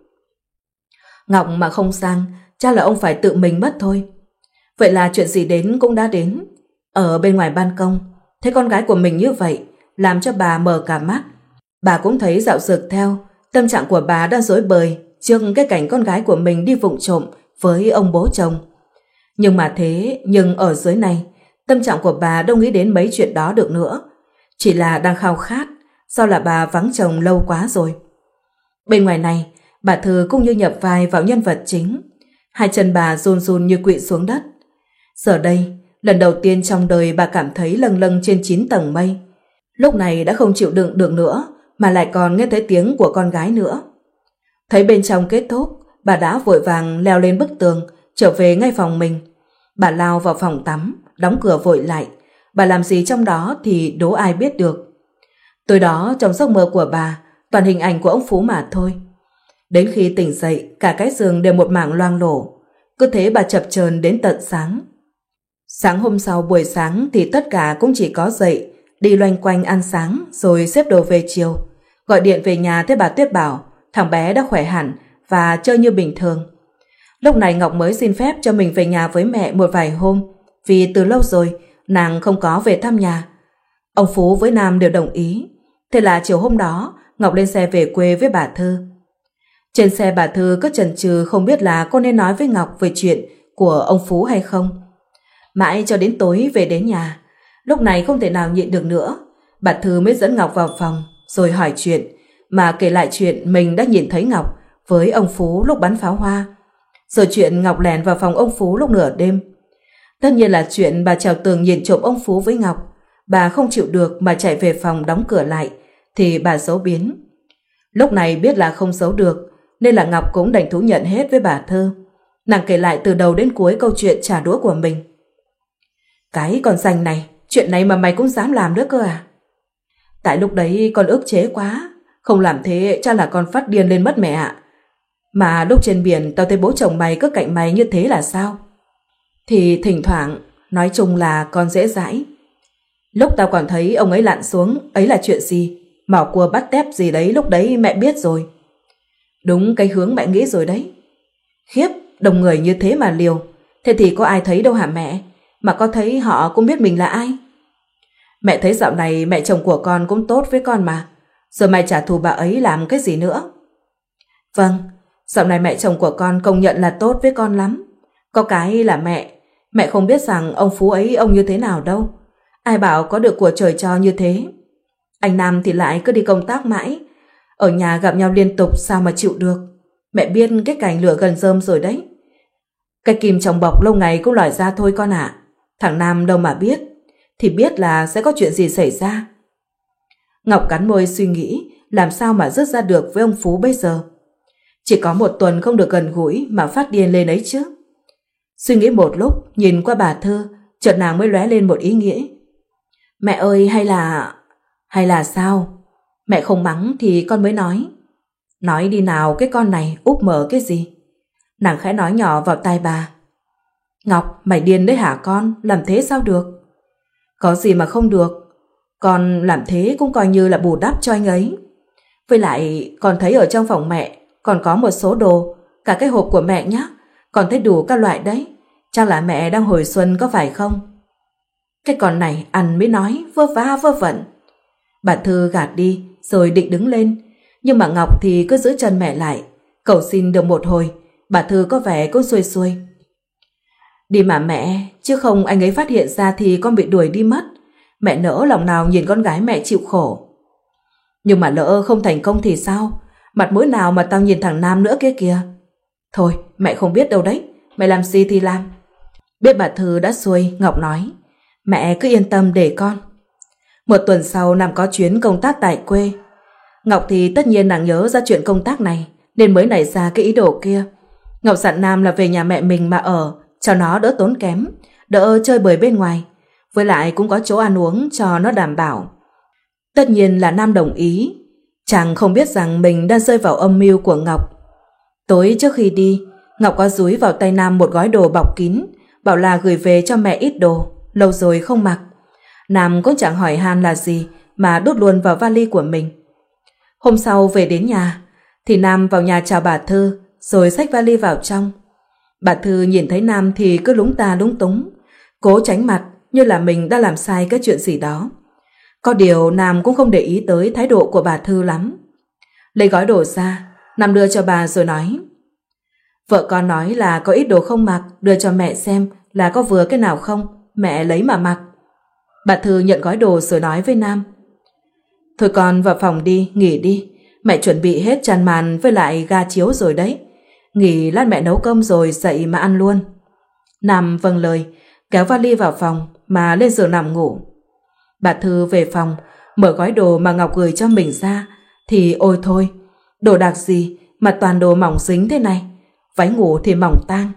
Ngọc mà không sang, chắc là ông phải tự mình mất thôi. Vậy là chuyện gì đến cũng đã đến. Ở bên ngoài ban công, thấy con gái của mình như vậy, làm cho bà mở cả mắt. Bà cũng thấy dạo dực theo, tâm trạng của bà đang rối bời trước cái cảnh con gái của mình đi vụng trộm với ông bố chồng. Nhưng mà thế, nhưng ở dưới này, tâm trạng của bà đâu nghĩ đến mấy chuyện đó được nữa. Chỉ là đang khao khát, do là bà vắng chồng lâu quá rồi. Bên ngoài này, bà Thư cũng như nhập vai vào nhân vật chính. Hai chân bà run run như quỵ xuống đất. Giờ đây, lần đầu tiên trong đời bà cảm thấy lâng lâng trên chín tầng mây. Lúc này đã không chịu đựng được nữa, mà lại còn nghe thấy tiếng của con gái nữa. Thấy bên trong kết thúc, bà đã vội vàng leo lên bức tường, trở về ngay phòng mình. Bà lao vào phòng tắm, đóng cửa vội lại. Bà làm gì trong đó thì đố ai biết được. Tối đó trong giấc mơ của bà, toàn hình ảnh của ông Phú mà thôi. Đến khi tỉnh dậy, cả cái giường đều một mảng loang lổ. Cứ thế bà chập chờn đến tận sáng. Sáng hôm sau buổi sáng thì tất cả cũng chỉ có dậy, đi loanh quanh ăn sáng rồi xếp đồ về chiều. Gọi điện về nhà thấy bà Tuyết bảo thằng bé đã khỏe hẳn và chơi như bình thường. Lúc này Ngọc mới xin phép cho mình về nhà với mẹ một vài hôm, vì từ lâu rồi nàng không có về thăm nhà. Ông Phú với Nam đều đồng ý. Thế là chiều hôm đó Ngọc lên xe về quê với bà Thư. Trên xe bà Thư cứ chần chừ không biết là cô nên nói với Ngọc về chuyện của ông Phú hay không. Mãi cho đến tối về đến nhà, lúc này không thể nào nhịn được nữa, bà Thư mới dẫn Ngọc vào phòng rồi hỏi chuyện, mà kể lại chuyện mình đã nhìn thấy Ngọc với ông Phú lúc bắn pháo hoa, rồi chuyện Ngọc lẻn vào phòng ông Phú lúc nửa đêm. Tất nhiên là chuyện bà trèo tường nhìn trộm ông Phú với Ngọc, Bà không chịu được mà chạy về phòng đóng cửa lại, thì bà giấu biến. Lúc này biết là không giấu được, nên là Ngọc cũng đành thú nhận hết với bà Thư. Nàng kể lại từ đầu đến cuối câu chuyện trả đũa của mình. Cái con danh này, chuyện này mà mày cũng dám làm nữa cơ à? Tại lúc đấy con ức chế quá, không làm thế chắc là con phát điên lên mất mẹ ạ. Mà lúc trên biển tao thấy bố chồng mày cứ cạnh mày như thế là sao? Thì thỉnh thoảng, nói chung là con dễ dãi. Lúc tao còn thấy ông ấy lặn xuống, ấy là chuyện gì? Mỏ cua bắt tép gì đấy lúc đấy mẹ biết rồi. Đúng cái hướng mẹ nghĩ rồi đấy. Khiếp, đông người như thế mà liều, thế thì có ai thấy đâu hả mẹ? Mà có thấy họ cũng biết mình là ai? Mẹ thấy dạo này mẹ chồng của con cũng tốt với con mà, rồi mày trả thù bà ấy làm cái gì nữa? Vâng, dạo này mẹ chồng của con công nhận là tốt với con lắm. Có cái là mẹ, mẹ không biết rằng ông Phú ấy ông như thế nào đâu. Ai bảo có được của trời cho như thế. Anh Nam thì lại cứ đi công tác mãi, ở nhà gặp nhau liên tục sao mà chịu được. Mẹ biết cái cảnh lửa gần rơm rồi đấy. Cái kim trong bọc lâu ngày cũng lòi ra thôi con ạ. Thằng Nam đâu mà biết, thì biết là sẽ có chuyện gì xảy ra. Ngọc cắn môi suy nghĩ làm sao mà dứt ra được với ông Phú bây giờ. Chỉ có một tuần không được gần gũi mà phát điên lên ấy chứ. Suy nghĩ một lúc, nhìn qua bà Thư, chợt nàng mới lóe lên một ý nghĩ. Mẹ ơi, hay là... Hay là sao? Mẹ không mắng thì con mới nói. Nói đi nào, cái con này úp mở cái gì? Nàng khẽ nói nhỏ vào tai bà. Ngọc, mày điên đấy hả con? Làm thế sao được? Có gì mà không được. Con làm thế cũng coi như là bù đắp cho anh ấy. Với lại, con thấy ở trong phòng mẹ còn có một số đồ, cả cái hộp của mẹ nhé. Con thấy đủ các loại đấy. Chắc là mẹ đang hồi xuân có phải không? Cái con này ăn mới nói, vơ vá vơ vẩn. Bà Thư gạt đi rồi định đứng lên, nhưng mà Ngọc thì cứ giữ chân mẹ lại. Cầu xin được một hồi, bà Thư có vẻ cũng xuôi xuôi. Đi mà mẹ, chứ không anh ấy phát hiện ra thì con bị đuổi đi mất. Mẹ nỡ lòng nào nhìn con gái mẹ chịu khổ. Nhưng mà lỡ không thành công thì sao? Mặt mũi nào mà tao nhìn thằng Nam nữa kia kìa. Thôi, mẹ không biết đâu đấy, mẹ làm gì thì làm. Biết bà Thư đã xuôi, Ngọc nói, mẹ cứ yên tâm để con. Một tuần sau Nam có chuyến công tác tại quê. Ngọc thì tất nhiên nàng nhớ ra chuyện công tác này, nên mới nảy ra cái ý đồ kia. Ngọc dặn Nam là về nhà mẹ mình mà ở, cho nó đỡ tốn kém, đỡ chơi bời bên ngoài, với lại cũng có chỗ ăn uống cho nó đảm bảo. Tất nhiên là Nam đồng ý. Chàng không biết rằng mình đang rơi vào âm mưu của Ngọc. Tối trước khi đi, Ngọc có dúi vào tay Nam một gói đồ bọc kín, bảo là gửi về cho mẹ ít đồ, lâu rồi không mặc. Nam cũng chẳng hỏi han là gì mà đút luôn vào vali của mình. Hôm sau về đến nhà, thì Nam vào nhà chào bà Thư, rồi xách vali vào trong. Bà Thư nhìn thấy Nam thì cứ lúng ta lúng túng, cố tránh mặt như là mình đã làm sai cái chuyện gì đó. Có điều Nam cũng không để ý tới thái độ của bà Thư lắm. Lấy gói đồ ra, Nam đưa cho bà rồi nói, vợ con nói là có ít đồ không mặc, đưa cho mẹ xem là có vừa cái nào không, mẹ lấy mà mặc. Bà Thư nhận gói đồ rồi nói với Nam, thôi con vào phòng đi, nghỉ đi. Mẹ chuẩn bị hết chăn màn với lại ga chiếu rồi đấy. Nghỉ lát mẹ nấu cơm rồi dậy mà ăn luôn. Nam vâng lời, kéo vali vào phòng mà lên giường nằm ngủ. Bà Thư về phòng, mở gói đồ mà Ngọc gửi cho mình ra, thì ôi thôi, đồ đạc gì mà toàn đồ mỏng dính thế này, váy ngủ thì mỏng tang.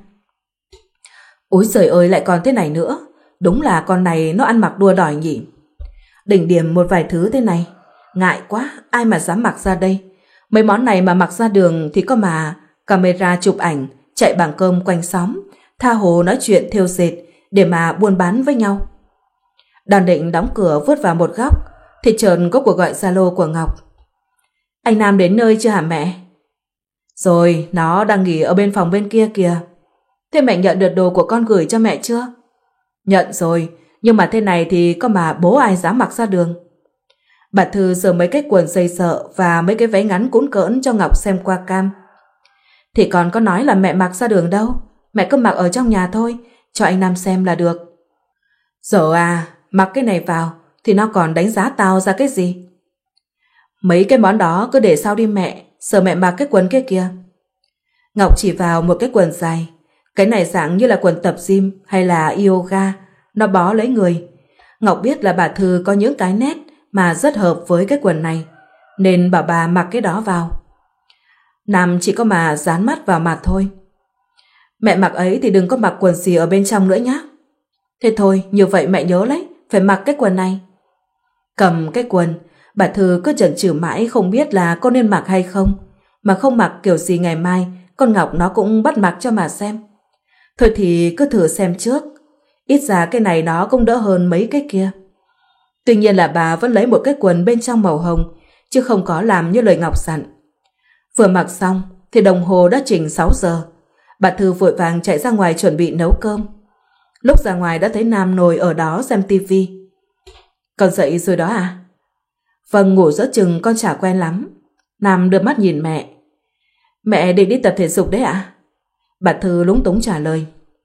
Úi giời ơi, lại còn thế này nữa, đúng là con này nó ăn mặc đua đòi nhỉ. Đỉnh điểm một vài thứ thế này, ngại quá, ai mà dám mặc ra đây. Mấy món này mà mặc ra đường thì có mà camera chụp ảnh, chạy bằng cơm quanh xóm, tha hồ nói chuyện thêu dệt để mà buôn bán với nhau. Đang định đóng cửa vứt vào một góc thì chợt có cuộc gọi Zalo của Ngọc. Anh Nam đến nơi chưa hả mẹ? Rồi, nó đang nghỉ ở bên phòng bên kia kìa. Thế mẹ nhận được đồ của con gửi cho mẹ chưa? Nhận rồi, nhưng mà thế này thì có mà bố ai dám mặc ra đường. Bà Thư giơ mấy cái quần dây sợ và mấy cái váy ngắn cũn cỡn cho Ngọc xem qua cam. Thì con có nói là mẹ mặc ra đường đâu, mẹ cứ mặc ở trong nhà thôi, cho anh Nam xem là được. Giờ à, mặc cái này vào thì nó còn đánh giá tao ra cái gì? Mấy cái món đó cứ để sau đi mẹ, sợ mẹ mặc cái quần kia kìa. Ngọc chỉ vào một cái quần dài, cái này dạng như là quần tập gym hay là yoga, nó bó lấy người. Ngọc biết là bà Thư có những cái nét mà rất hợp với cái quần này, nên bảo bà mặc cái đó vào. Nam chỉ có mà dán mắt vào mặt thôi. Mẹ mặc ấy thì đừng có mặc quần xì ở bên trong nữa nhá. Thế thôi, như vậy mẹ nhớ lấy, phải mặc cái quần này. Cầm cái quần, bà Thư cứ chần chừ mãi không biết là có nên mặc hay không. Mà không mặc kiểu gì ngày mai con Ngọc nó cũng bắt mặc cho mà xem. Thôi thì cứ thử xem trước, ít ra cái này nó cũng đỡ hơn mấy cái kia. Tuy nhiên là bà vẫn lấy một cái quần bên trong màu hồng, chứ không có làm như lời Ngọc dặn. Vừa mặc xong thì đồng hồ đã chỉnh sáu giờ. Bà Thư vội vàng chạy ra ngoài chuẩn bị nấu cơm. Lúc ra ngoài đã thấy Nam ngồi ở đó xem tivi. Con dậy rồi đó à? Vâng, ngủ giữa chừng con chả quen lắm. Nam đưa mắt nhìn mẹ. Mẹ định đi tập thể dục đấy ạ? Bà Thư lúng túng trả lời.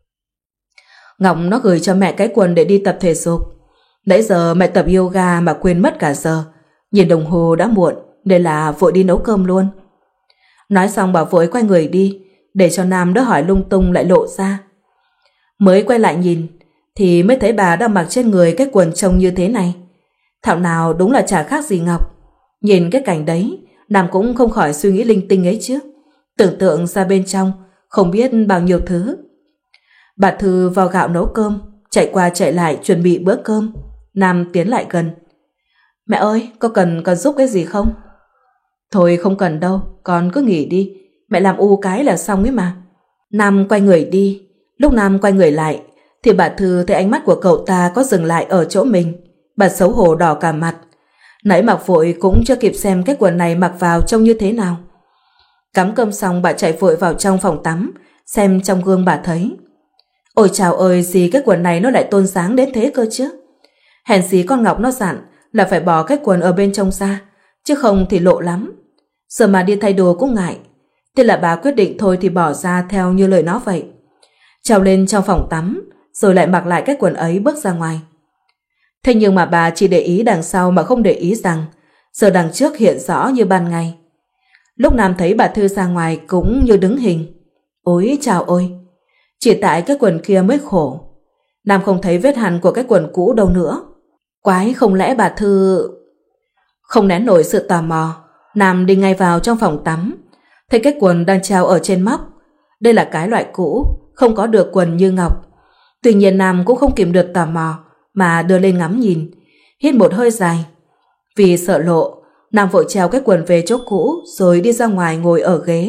Ngọc nó gửi cho mẹ cái quần để đi tập thể dục. Nãy giờ mẹ tập yoga mà quên mất cả giờ. Nhìn đồng hồ đã muộn nên là vội đi nấu cơm luôn. Nói xong bà vội quay người đi, để cho Nam đỡ hỏi lung tung lại lộ ra. Mới quay lại nhìn thì mới thấy bà đang mặc trên người cái quần trông như thế này. Thảo nào đúng là chả khác gì Ngọc. Nhìn cái cảnh đấy, Nam cũng không khỏi suy nghĩ linh tinh ấy chứ. Tưởng tượng ra bên trong không biết bao nhiêu thứ. Bà Thư vào gạo nấu cơm, chạy qua chạy lại chuẩn bị bữa cơm. Nam tiến lại gần. Mẹ ơi, có cần cần giúp cái gì không? Thôi không cần đâu, con cứ nghỉ đi. Mẹ làm u cái là xong ấy mà. Nam quay người đi. Lúc Nam quay người lại thì bà Thư thấy ánh mắt của cậu ta có dừng lại ở chỗ mình. Bà xấu hổ đỏ cả mặt. Nãy mặc vội cũng chưa kịp xem cái quần này mặc vào trông như thế nào. Cắm cơm xong bà chạy vội vào trong phòng tắm, xem trong gương bà thấy. Ôi chào ơi, gì cái quần này nó lại tôn dáng đến thế cơ chứ. Hèn gì con Ngọc nó dặn là phải bỏ cái quần ở bên trong ra, chứ không thì lộ lắm. Giờ mà đi thay đồ cũng ngại. Thế là bà quyết định thôi thì bỏ ra theo như lời nó vậy. Trèo lên trong phòng tắm, rồi lại mặc lại cái quần ấy bước ra ngoài. Thế nhưng mà bà chỉ để ý đằng sau mà không để ý rằng giờ đằng trước hiện rõ như ban ngày. Lúc Nam thấy bà Thư ra ngoài cũng như đứng hình. Ôi chào ôi, chỉ tại cái quần kia mới khổ. Nam không thấy vết hằn của cái quần cũ đâu nữa. Quái, không lẽ bà Thư... Không nén nổi sự tò mò, Nam đi ngay vào trong phòng tắm. Thấy cái quần đang treo ở trên móc. Đây là cái loại cũ, không có được quần như Ngọc. Tuy nhiên Nam cũng không kìm được tò mò mà đưa lên ngắm nhìn, hít một hơi dài. Vì sợ lộ, Nam vội treo cái quần về chỗ cũ rồi đi ra ngoài ngồi ở ghế.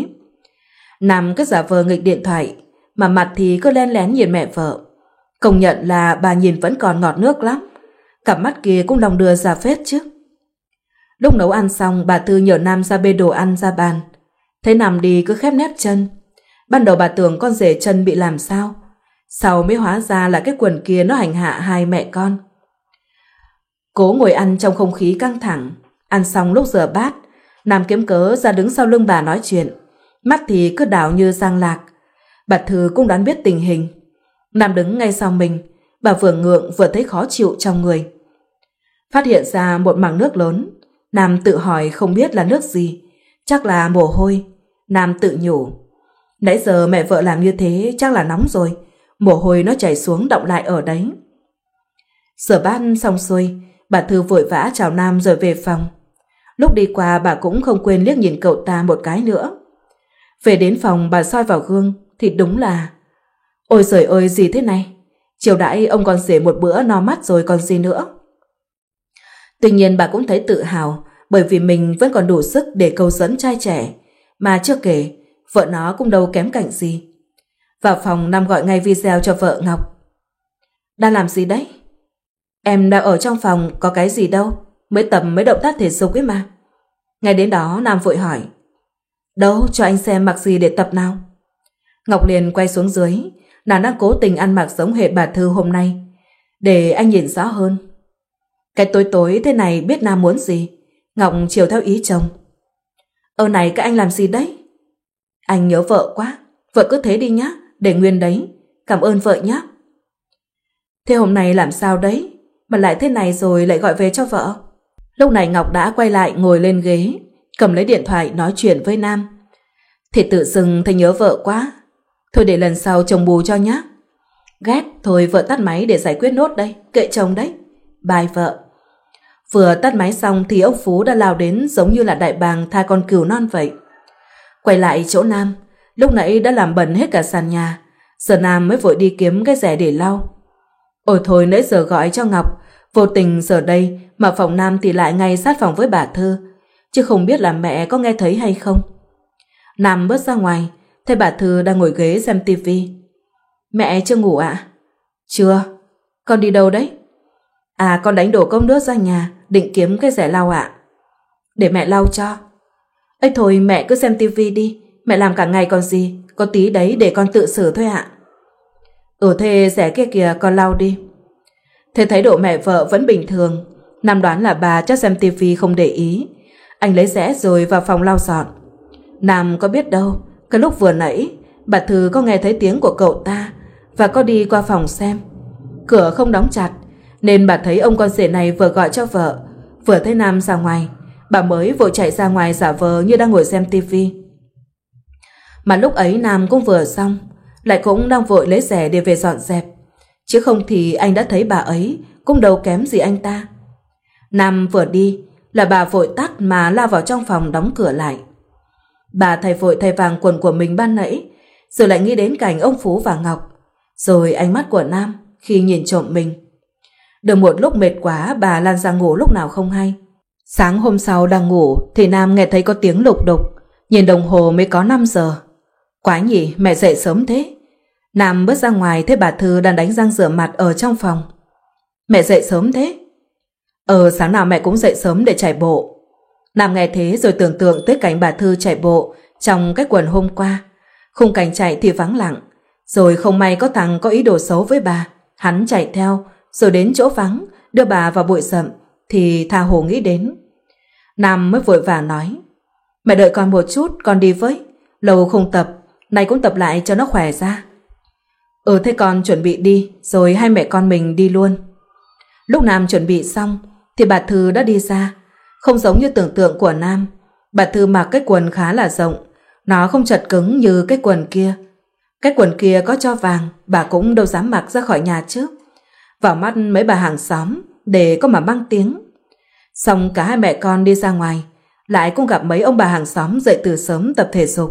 Nam cứ giả vờ nghịch điện thoại, mà mặt thì cứ len lén nhìn mẹ vợ. Công nhận là bà nhìn vẫn còn ngọt nước lắm. Cặp mắt kia cũng đong đưa ra phết chứ. Lúc nấu ăn xong, bà Thư nhờ Nam ra bê đồ ăn ra bàn. Thấy Nam đi cứ khép nép chân. Ban đầu bà tưởng con rể chân bị làm sao, sau mới hóa ra là cái quần kia nó hành hạ hai mẹ con. Cố ngồi ăn trong không khí căng thẳng. Ăn xong lúc rửa bát, Nam kiếm cớ ra đứng sau lưng bà nói chuyện, mắt thì cứ đảo như giang lạc. Bà Thư cũng đoán biết tình hình. Nam đứng ngay sau mình, bà vừa ngượng vừa thấy khó chịu trong người. Phát hiện ra một mảng nước lớn, Nam tự hỏi không biết là nước gì, chắc là mồ hôi. Nam tự nhủ, nãy giờ mẹ vợ làm như thế chắc là nóng rồi, mồ hôi nó chảy xuống đọng lại ở đấy. Rửa bát xong xuôi, bà Thư vội vã chào Nam rồi về phòng. Lúc đi qua bà cũng không quên liếc nhìn cậu ta một cái nữa. Về đến phòng bà soi vào gương thì đúng là... Ôi giời ơi, gì thế này? Chiều đãi ông con rể một bữa no mắt rồi còn gì nữa. Tuy nhiên bà cũng thấy tự hào, bởi vì mình vẫn còn đủ sức để cầu dẫn trai trẻ. Mà chưa kể, vợ nó cũng đâu kém cạnh gì. Vào phòng, Nam gọi ngay video cho vợ Ngọc. Đang làm gì đấy? Em đang ở trong phòng, có cái gì đâu, mới tập mấy động tác thể dục ấy mà. Ngay đến đó Nam vội hỏi, đâu, cho anh xem mặc gì để tập nào. Ngọc liền quay xuống dưới. Nàng đang cố tình ăn mặc giống hệt bà Thư hôm nay, để anh nhìn rõ hơn. Cái tối tối thế này biết Nam muốn gì. Ngọc chiều theo ý chồng. Ơ này, các anh làm gì đấy? Anh nhớ vợ quá. Vợ cứ thế đi nhá, để nguyên đấy. Cảm ơn vợ nhá. Thế hôm nay làm sao đấy mà lại thế này rồi lại gọi về cho vợ? Lúc này Ngọc đã quay lại ngồi lên ghế, cầm lấy điện thoại nói chuyện với Nam. Thì tự dưng thấy nhớ vợ quá. Thôi để lần sau chồng bù cho nhá. Ghét, thôi vợ tắt máy để giải quyết nốt đây, kệ chồng đấy. Bài vợ. Vừa tắt máy xong thì ông Phú đã lao đến giống như là đại bàng tha con cừu non vậy. Quay lại chỗ Nam, lúc nãy đã làm bẩn hết cả sàn nhà, giờ Nam mới vội đi kiếm cái rẻ để lau. Ôi thôi, nãy giờ gọi cho Ngọc, vô tình giờ đây mà phòng Nam thì lại ngay sát phòng với bà Thư, chứ không biết là mẹ có nghe thấy hay không. Nam bước ra ngoài, thấy bà Thư đang ngồi ghế xem tivi. Mẹ chưa ngủ ạ? À? Chưa. Con đi đâu đấy? À, con đánh đổ cốc nước ra nhà, định kiếm cái rẻ lau ạ. À? Để mẹ lau cho. Ây thôi, mẹ cứ xem tivi đi, mẹ làm cả ngày còn gì, có tí đấy để con tự xử thôi ạ. À? Ừ, thế rẻ kia kìa, con lau đi. Thế thái độ mẹ vợ vẫn bình thường, Nam đoán là bà chắc xem tivi không để ý. Anh lấy rẻ rồi vào phòng lau dọn. Nam có biết đâu, cái lúc vừa nãy bà Thư có nghe thấy tiếng của cậu ta và có đi qua phòng xem. Cửa không đóng chặt nên bà thấy ông con rể này vừa gọi cho vợ, vừa thấy Nam ra ngoài, bà mới vội chạy ra ngoài giả vờ như đang ngồi xem tivi. Mà lúc ấy Nam cũng vừa xong, lại cũng đang vội lấy rẻ để về dọn dẹp, chứ không thì anh đã thấy bà ấy cũng đâu kém gì anh ta. Nam vừa đi là bà vội tắt mà lao vào trong phòng đóng cửa lại. Bà thay vội thay vàng quần của mình ban nãy, rồi lại nghĩ đến cảnh ông Phú và Ngọc, rồi ánh mắt của Nam khi nhìn trộm mình. Được một lúc mệt quá, bà lăn ra ngủ lúc nào không hay. Sáng hôm sau đang ngủ thì Nam nghe thấy có tiếng lục đục, nhìn đồng hồ mới có năm giờ. Quá nhỉ, mẹ dậy sớm thế. Nam bước ra ngoài thấy bà Thư đang đánh răng rửa mặt ở trong phòng. Mẹ dậy sớm thế? Ờ, sáng nào mẹ cũng dậy sớm để chạy bộ. Nam nghe thế rồi tưởng tượng tới cảnh bà Thư chạy bộ trong cái quần hôm qua. Khung cảnh chạy thì vắng lặng, rồi không may có thằng có ý đồ xấu với bà, hắn chạy theo rồi đến chỗ vắng đưa bà vào bụi rậm thì tha hồ nghĩ đến. Nam mới vội vàng nói: Mẹ đợi con một chút, con đi với, lâu không tập, nay cũng tập lại cho nó khỏe ra. Ừ, thế con chuẩn bị đi, rồi hai mẹ con mình đi luôn. Lúc Nam chuẩn bị xong thì bà Thư đã đi ra. Không giống như tưởng tượng của Nam, bà Thư mặc cái quần khá là rộng, nó không chật cứng như cái quần kia. Cái quần kia có cho vàng, bà cũng đâu dám mặc ra khỏi nhà trước, vào mắt mấy bà hàng xóm để có mà mang tiếng. Xong cả hai mẹ con đi ra ngoài, lại cũng gặp mấy ông bà hàng xóm dậy từ sớm tập thể dục.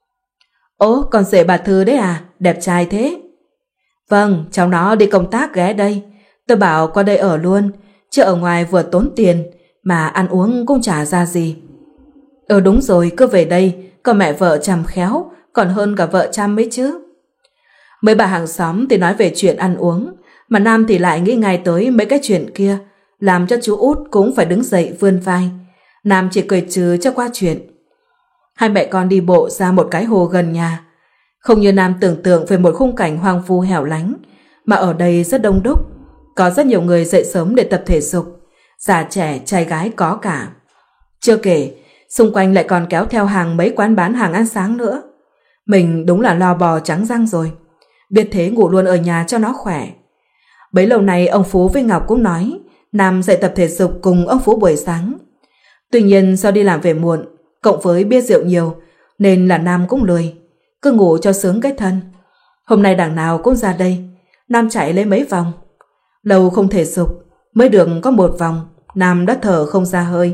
Ố, con rể bà Thư đấy à, đẹp trai thế. Vâng, cháu nó đi công tác ghé đây, tôi bảo qua đây ở luôn, chứ ở ngoài vừa tốn tiền mà ăn uống cũng chả ra gì. Ừ đúng rồi, cứ về đây, có mẹ vợ chăm khéo, còn hơn cả vợ chăm mấy chứ. Mấy bà hàng xóm thì nói về chuyện ăn uống, mà Nam thì lại nghĩ ngay tới mấy cái chuyện kia, làm cho chú Út cũng phải đứng dậy vươn vai. Nam chỉ cười trừ cho qua chuyện. Hai mẹ con đi bộ ra một cái hồ gần nhà. Không như Nam tưởng tượng về một khung cảnh hoang vu hẻo lánh, mà ở đây rất đông đúc, có rất nhiều người dậy sớm để tập thể dục, già trẻ trai gái có cả. Chưa kể xung quanh lại còn kéo theo hàng mấy quán bán hàng ăn sáng nữa. Mình đúng là lo bò trắng răng rồi, biết thế ngủ luôn ở nhà cho nó khỏe. Bấy lâu nay ông Phú với Ngọc cũng nói Nam dậy tập thể dục cùng ông Phú buổi sáng. Tuy nhiên do đi làm về muộn, cộng với bia rượu nhiều, nên là Nam cũng lười, cứ ngủ cho sướng cái thân. Hôm nay đằng nào cũng ra đây, Nam chạy lấy mấy vòng. Lâu không thể dục, mới được có một vòng, Nam đã thở không ra hơi.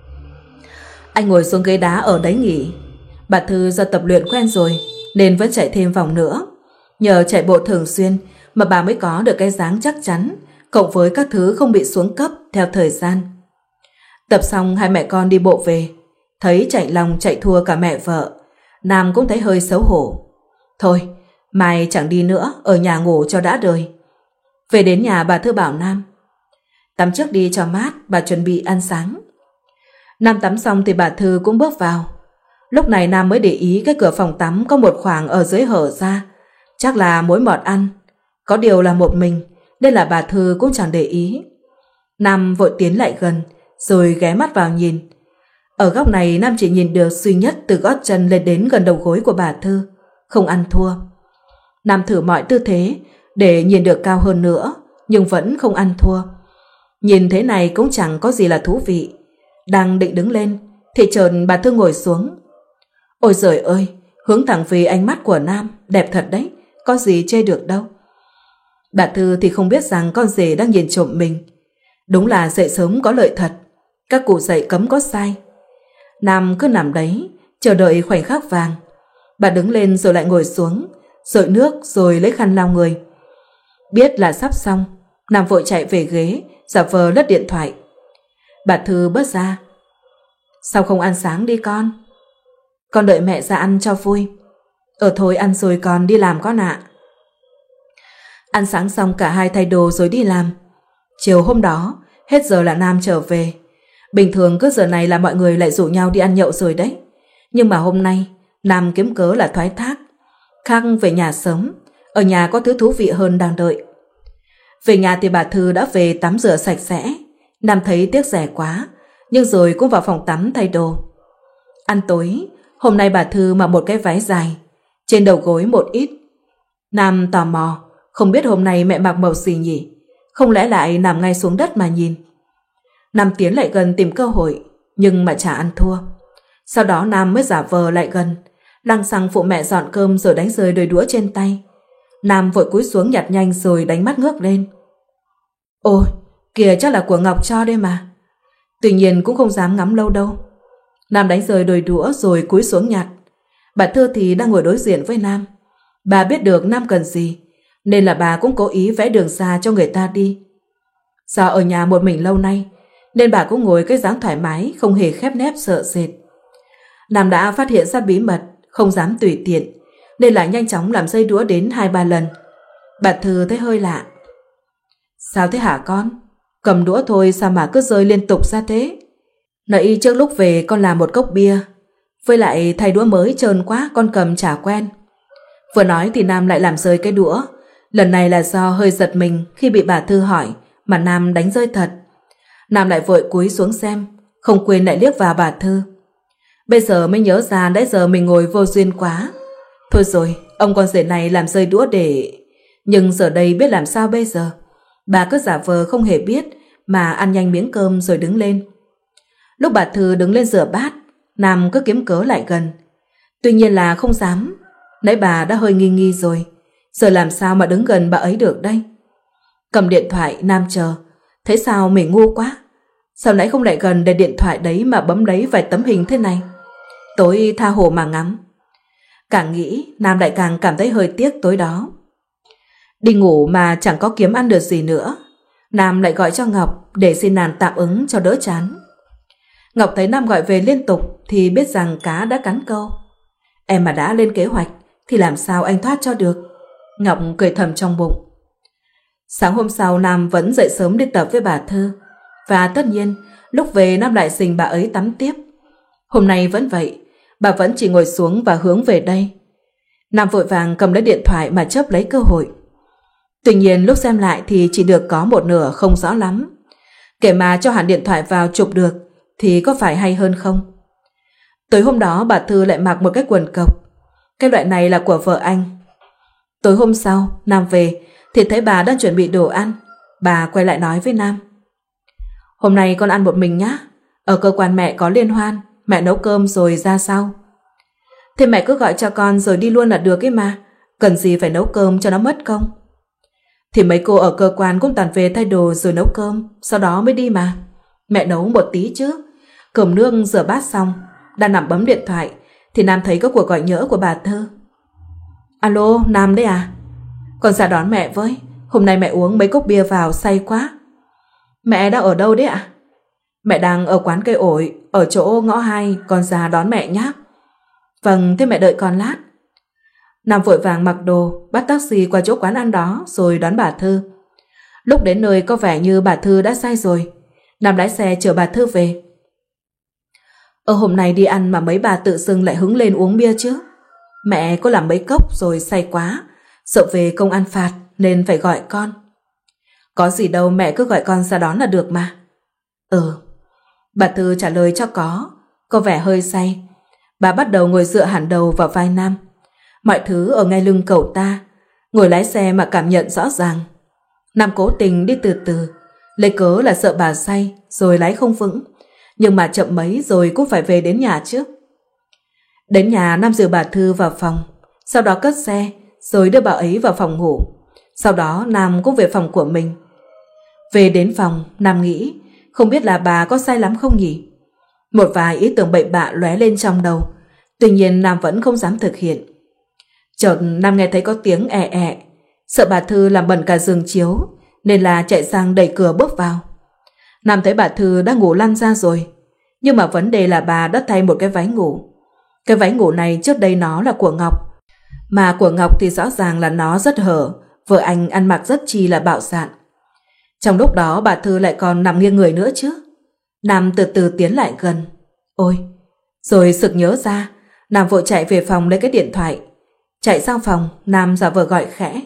Anh ngồi xuống ghế đá ở đấy nghỉ. Bà Thư do tập luyện quen rồi nên vẫn chạy thêm vòng nữa. Nhờ chạy bộ thường xuyên mà bà mới có được cái dáng chắc chắn, cộng với các thứ không bị xuống cấp theo thời gian. Tập xong hai mẹ con đi bộ về, thấy chạy lòng chạy thua cả mẹ vợ. Nam cũng thấy hơi xấu hổ. Thôi, mai chẳng đi nữa, ở nhà ngủ cho đã đời. Về đến nhà bà Thư bảo Nam: Tắm trước đi cho mát, bà chuẩn bị ăn sáng. Nam tắm xong thì bà Thư cũng bước vào. Lúc này Nam mới để ý cái cửa phòng tắm có một khoảng ở dưới hở ra, chắc là mối mọt ăn. Có điều là một mình, nên là bà Thư cũng chẳng để ý. Nam vội tiến lại gần, rồi ghé mắt vào nhìn. Ở góc này Nam chỉ nhìn được duy nhất từ gót chân lên đến gần đầu gối của bà Thư, không ăn thua. Nam thử mọi tư thế để nhìn được cao hơn nữa, nhưng vẫn không ăn thua. Nhìn thế này cũng chẳng có gì là thú vị. Đang định đứng lên thì chợt bà Thư ngồi xuống. Ôi giời ơi, hướng thẳng về ánh mắt của Nam, đẹp thật đấy, có gì chê được đâu. Bà Thư thì không biết rằng con rể đang nhìn trộm mình. Đúng là dậy sớm có lợi thật, các cụ dậy cấm có sai. Nam cứ nằm đấy, chờ đợi khoảnh khắc vàng. Bà đứng lên rồi lại ngồi xuống, dội nước rồi lấy khăn lau người. Biết là sắp xong, Nam vội chạy về ghế, giả vờ lướt điện thoại. Bà Thư bước ra. Sao không ăn sáng đi con? Con đợi mẹ ra ăn cho vui. Ở thôi ăn rồi con đi làm con ạ. Ăn sáng xong cả hai thay đồ rồi đi làm. Chiều hôm đó, hết giờ là Nam trở về. Bình thường cứ giờ này là mọi người lại rủ nhau đi ăn nhậu rồi đấy. Nhưng mà hôm nay, Nam kiếm cớ là thoái thác. Khác về nhà sớm, ở nhà có thứ thú vị hơn đang đợi. Về nhà thì bà Thư đã về tắm rửa sạch sẽ. Nam thấy tiếc rẻ quá, nhưng rồi cũng vào phòng tắm thay đồ. Ăn tối, hôm nay bà Thư mặc một cái váy dài, trên đầu gối một ít. Nam tò mò, không biết hôm nay mẹ mặc màu gì nhỉ? Không lẽ lại nằm ngay xuống đất mà nhìn? Nam tiến lại gần tìm cơ hội, nhưng mà chả ăn thua. Sau đó Nam mới giả vờ lại gần, lăng xăng phụ mẹ dọn cơm rồi đánh rơi đôi đũa trên tay. Nam vội cúi xuống nhặt nhanh rồi đánh mắt ngước lên. Ôi, kìa chắc là của Ngọc cho đây mà. Tuy nhiên cũng không dám ngắm lâu đâu. Nam đánh rơi đôi đũa rồi cúi xuống nhặt. Bà Thư thì đang ngồi đối diện với Nam. Bà biết được Nam cần gì, nên là bà cũng cố ý vẽ đường xa cho người ta đi. Do ở nhà một mình lâu nay, nên bà cũng ngồi cái dáng thoải mái, không hề khép nép sợ sệt. Nam đã phát hiện ra bí mật, không dám tùy tiện, nên lại nhanh chóng làm rơi đũa đến hai ba lần. Bà Thư thấy hơi lạ. Sao thế hả con? Cầm đũa thôi sao mà cứ rơi liên tục ra thế? Nãy trước lúc về con làm một cốc bia, với lại thay đũa mới trơn quá con cầm chả quen. Vừa nói thì Nam lại làm rơi cái đũa. Lần này là do hơi giật mình khi bị bà Thư hỏi mà Nam đánh rơi thật. Nam lại vội cúi xuống xem, không quên lại liếc vào bà Thư. Bây giờ mới nhớ ra nãy giờ mình ngồi vô duyên quá. Thôi rồi, ông con rể này làm rơi đũa để... Nhưng giờ đây biết làm sao bây giờ? Bà cứ giả vờ không hề biết mà ăn nhanh miếng cơm rồi đứng lên. Lúc bà Thư đứng lên rửa bát, Nam cứ kiếm cớ lại gần. Tuy nhiên là không dám. Nãy bà đã hơi nghi nghi rồi, giờ làm sao mà đứng gần bà ấy được đây? Cầm điện thoại Nam chờ. Thấy sao mình ngu quá? Sao nãy không lại gần để điện thoại đấy mà bấm lấy vài tấm hình thế này? Tối tha hồ mà ngắm. Càng nghĩ Nam lại càng cảm thấy hơi tiếc tối đó. Đi ngủ mà chẳng có kiếm ăn được gì nữa. Nam lại gọi cho Ngọc để xin nàng tạm ứng cho đỡ chán. Ngọc thấy Nam gọi về liên tục thì biết rằng cá đã cắn câu. Em mà đã lên kế hoạch thì làm sao anh thoát cho được? Ngọc cười thầm trong bụng. Sáng hôm sau Nam vẫn dậy sớm đi tập với bà Thư. Và tất nhiên lúc về Nam lại xình bà ấy tắm tiếp. Hôm nay vẫn vậy, bà vẫn chỉ ngồi xuống và hướng về đây. Nam vội vàng cầm lấy điện thoại mà chớp lấy cơ hội. Tuy nhiên lúc xem lại thì chỉ được có một nửa không rõ lắm. Kể mà cho hẳn điện thoại vào chụp được thì có phải hay hơn không? Tối hôm đó bà Thư lại mặc một cái quần cộc. Cái loại này là của vợ anh. Tối hôm sau Nam về thì thấy bà đang chuẩn bị đồ ăn. Bà quay lại nói với Nam. Hôm nay con ăn một mình nhá. Ở cơ quan mẹ có liên hoan, mẹ nấu cơm rồi ra sau. Thế mẹ cứ gọi cho con rồi đi luôn là được ấy mà. Cần gì phải nấu cơm cho nó mất công. Thì mấy cô ở cơ quan cũng toàn về thay đồ rồi nấu cơm, sau đó mới đi mà. Mẹ nấu một tí chứ. Cơm nước rửa bát xong, đang nằm bấm điện thoại thì Nam thấy có cuộc gọi nhỡ của bà Thư. Alo, Nam đấy à? Con ra đón mẹ với. Hôm nay mẹ uống mấy cốc bia vào say quá. Mẹ đang ở đâu đấy ạ? Mẹ đang ở quán cây ổi, ở chỗ ngõ hai, con ra đón mẹ nhé. Vâng, thế mẹ đợi con lát. Nam vội vàng mặc đồ, bắt taxi qua chỗ quán ăn đó rồi đón bà Thư. Lúc đến nơi có vẻ như bà Thư đã say rồi. Nam lái xe chở bà Thư về. Ở hôm nay đi ăn mà mấy bà tự xưng lại hứng lên uống bia chứ. Mẹ có làm mấy cốc rồi say quá, sợ về công an phạt nên phải gọi con. Có gì đâu, mẹ cứ gọi con ra đón là được mà. Ừ. Bà Thư trả lời cho có, có vẻ hơi say. Bà bắt đầu ngồi dựa hẳn đầu vào vai Nam. Mọi thứ ở ngay lưng cậu ta. Ngồi lái xe mà cảm nhận rõ ràng. Nam cố tình đi từ từ, lấy cớ là sợ bà say rồi lái không vững. Nhưng mà chậm mấy rồi cũng phải về đến nhà trước. Đến nhà Nam dìu bà Thư vào phòng, sau đó cất xe rồi đưa bà ấy vào phòng ngủ. Sau đó Nam cũng về phòng của mình. Về đến phòng, Nam nghĩ không biết là bà có sai lắm không nhỉ. Một vài ý tưởng bậy bạ lóe lên trong đầu, tuy nhiên Nam vẫn không dám thực hiện. Chợt Nam nghe thấy có tiếng ẹ ẹ, sợ bà Thư làm bẩn cả giường chiếu nên là chạy sang đẩy cửa bước vào. Nam thấy bà Thư đã ngủ lăn ra rồi, nhưng mà vấn đề là bà đã thay một cái váy ngủ. Cái váy ngủ này trước đây nó là của Ngọc, mà của Ngọc thì rõ ràng là nó rất hở, vợ anh ăn mặc rất chi là bạo dạn. Trong lúc đó bà Thư lại còn nằm nghiêng người nữa chứ. Nam từ từ tiến lại gần. Ôi! Rồi sực nhớ ra, Nam vội chạy về phòng lấy cái điện thoại. Chạy sang phòng, Nam giả vờ gọi khẽ.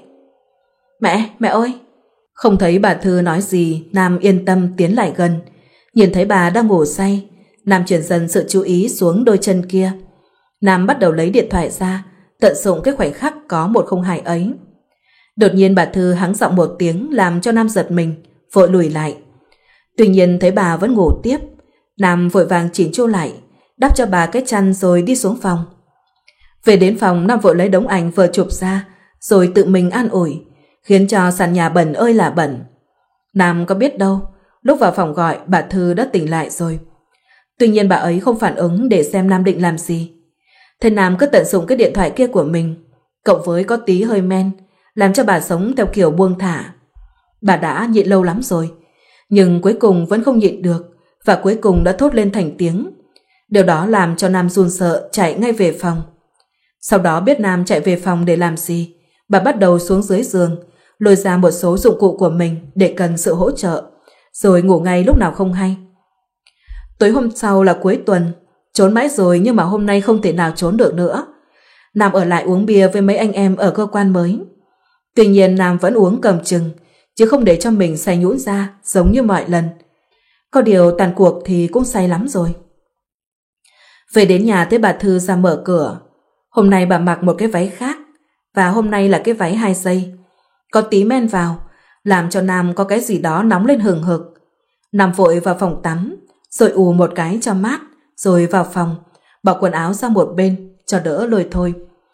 Mẹ, mẹ ơi! Không thấy bà Thư nói gì, Nam yên tâm tiến lại gần. Nhìn thấy bà đang ngủ say, Nam chuyển dần sự chú ý xuống đôi chân kia. Nam bắt đầu lấy điện thoại ra, tận dụng cái khoảnh khắc có một không hai ấy. Đột nhiên bà Thư hắng giọng một tiếng làm cho Nam giật mình, vội lùi lại. Tuy nhiên thấy bà vẫn ngủ tiếp, Nam vội vàng chỉnh chu lại, đắp cho bà cái chăn rồi đi xuống phòng. Về đến phòng, Nam vội lấy đống ảnh vừa chụp ra, rồi tự mình an ủi, khiến cho sàn nhà bẩn ơi là bẩn. Nam có biết đâu, lúc vào phòng gọi bà Thư đã tỉnh lại rồi. Tuy nhiên bà ấy không phản ứng để xem Nam định làm gì. Thế Nam cứ tận dụng cái điện thoại kia của mình, cộng với có tí hơi men, làm cho bà sống theo kiểu buông thả. Bà đã nhịn lâu lắm rồi, nhưng cuối cùng vẫn không nhịn được, và cuối cùng đã thốt lên thành tiếng. Điều đó làm cho Nam run sợ chạy ngay về phòng. Sau đó biết Nam chạy về phòng để làm gì, bà bắt đầu xuống dưới giường, lôi ra một số dụng cụ của mình để cần sự hỗ trợ, rồi ngủ ngay lúc nào không hay. Tối hôm sau là cuối tuần, trốn mãi rồi nhưng mà hôm nay không thể nào trốn được nữa. Nam ở lại uống bia với mấy anh em ở cơ quan mới. Tuy nhiên Nam vẫn uống cầm chừng, chứ không để cho mình say nhũn ra giống như mọi lần. Có điều tàn cuộc thì cũng say lắm rồi. Về đến nhà thấy bà Thư ra mở cửa. Hôm nay bà mặc một cái váy khác, và hôm nay là cái váy hai dây. Có tí men vào, làm cho Nam có cái gì đó nóng lên hừng hực. Nam vội vào phòng tắm, rồi ù một cái cho mát, rồi vào phòng, bỏ quần áo sang một bên, cho đỡ lôi thôi.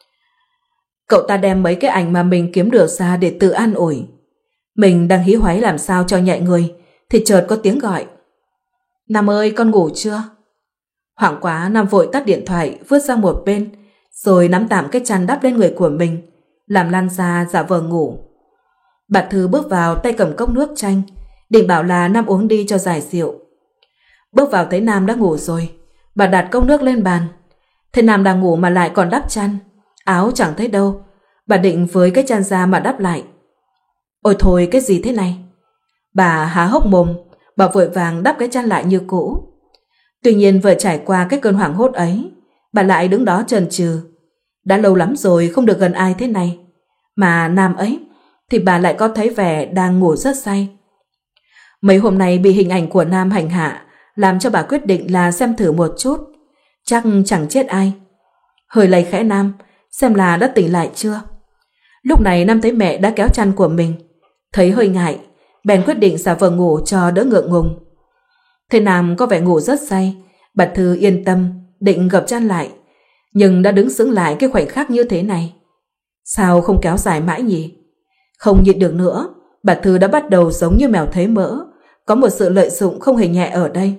Cậu ta đem mấy cái ảnh mà mình kiếm được ra để tự an ủi. Mình đang hí hoáy làm sao cho nhẹ người, thì chợt có tiếng gọi. Nam ơi, con ngủ chưa? Hoảng quá, Nam vội tắt điện thoại, vứt sang một bên, rồi nắm tạm cái chăn đắp lên người của mình, làm lăn ra giả vờ ngủ. Bà Thư bước vào tay cầm cốc nước chanh, định bảo là Nam uống đi cho giải rượu. Bước vào thấy Nam đã ngủ rồi, bà đặt cốc nước lên bàn. Thấy Nam đang ngủ mà lại còn đắp chăn, áo chẳng thấy đâu, bà định với cái chăn ra mà đắp lại. Ôi thôi, cái gì thế này? Bà há hốc mồm, bà vội vàng đắp cái chăn lại như cũ. Tuy nhiên vừa trải qua cái cơn hoảng hốt ấy, bà lại đứng đó chần chừ. Đã lâu lắm rồi không được gần ai thế này, mà Nam ấy thì bà lại có thấy vẻ đang ngủ rất say. Mấy hôm nay bị hình ảnh của Nam hành hạ, làm cho bà quyết định là xem thử một chút, chắc chẳng chết ai. Hơi lay khẽ Nam, xem là đã tỉnh lại chưa. Lúc này Nam thấy mẹ đã kéo chăn của mình, thấy hơi ngại, bèn quyết định giả vờ ngủ cho đỡ ngượng ngùng. Thế Nam có vẻ ngủ rất say, bà Thư yên tâm, định gập chăn lại, nhưng đã đứng sững lại cái khoảnh khắc như thế này. Sao không kéo dài mãi nhỉ? Không nhịn được nữa, bà Thư đã bắt đầu giống như mèo thấy mỡ, có một sự lợi dụng không hề nhẹ ở đây.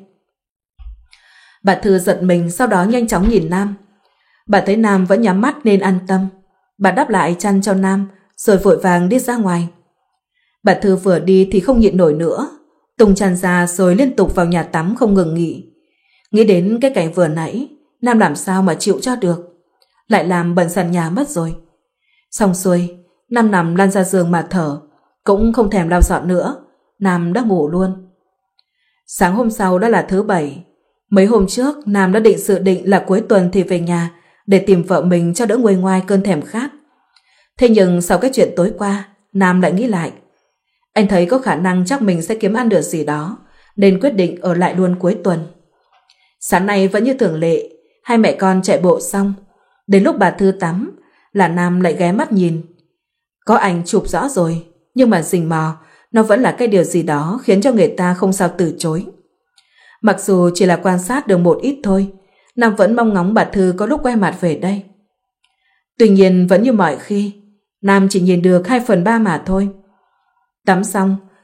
Bà Thư giật mình, sau đó nhanh chóng nhìn Nam. Bà thấy Nam vẫn nhắm mắt nên an tâm. Bà đắp lại chăn cho Nam, rồi vội vàng đi ra ngoài. Bà Thư vừa đi thì không nhịn nổi nữa, tung chăn ra rồi liên tục vào nhà tắm không ngừng nghỉ. Nghĩ đến cái cảnh vừa nãy, Nam làm sao mà chịu cho được, lại làm bẩn sàn nhà mất rồi. Xong xuôi, Nam nằm lăn ra giường mà thở, cũng không thèm lau dọn nữa. Nam đã ngủ luôn. Sáng hôm sau đã là thứ bảy. Mấy hôm trước Nam đã định dự định là cuối tuần thì về nhà để tìm vợ mình cho đỡ nguôi ngoai cơn thèm khát. Thế nhưng sau cái chuyện tối qua, Nam lại nghĩ lại. Anh thấy có khả năng chắc mình sẽ kiếm ăn được gì đó, nên quyết định ở lại luôn cuối tuần. Sáng nay vẫn như thường lệ, hai mẹ con chạy bộ xong. Đến lúc bà Thư tắm là Nam lại ghé mắt nhìn. Có ảnh chụp rõ rồi, nhưng mà rình mò, nó vẫn là cái điều gì đó khiến cho người ta không sao từ chối. Mặc dù chỉ là quan sát được một ít thôi, Nam vẫn mong ngóng bà Thư có lúc quay mặt về đây. Tuy nhiên vẫn như mọi khi, Nam chỉ nhìn được hai phần ba mà thôi. Tắm xong,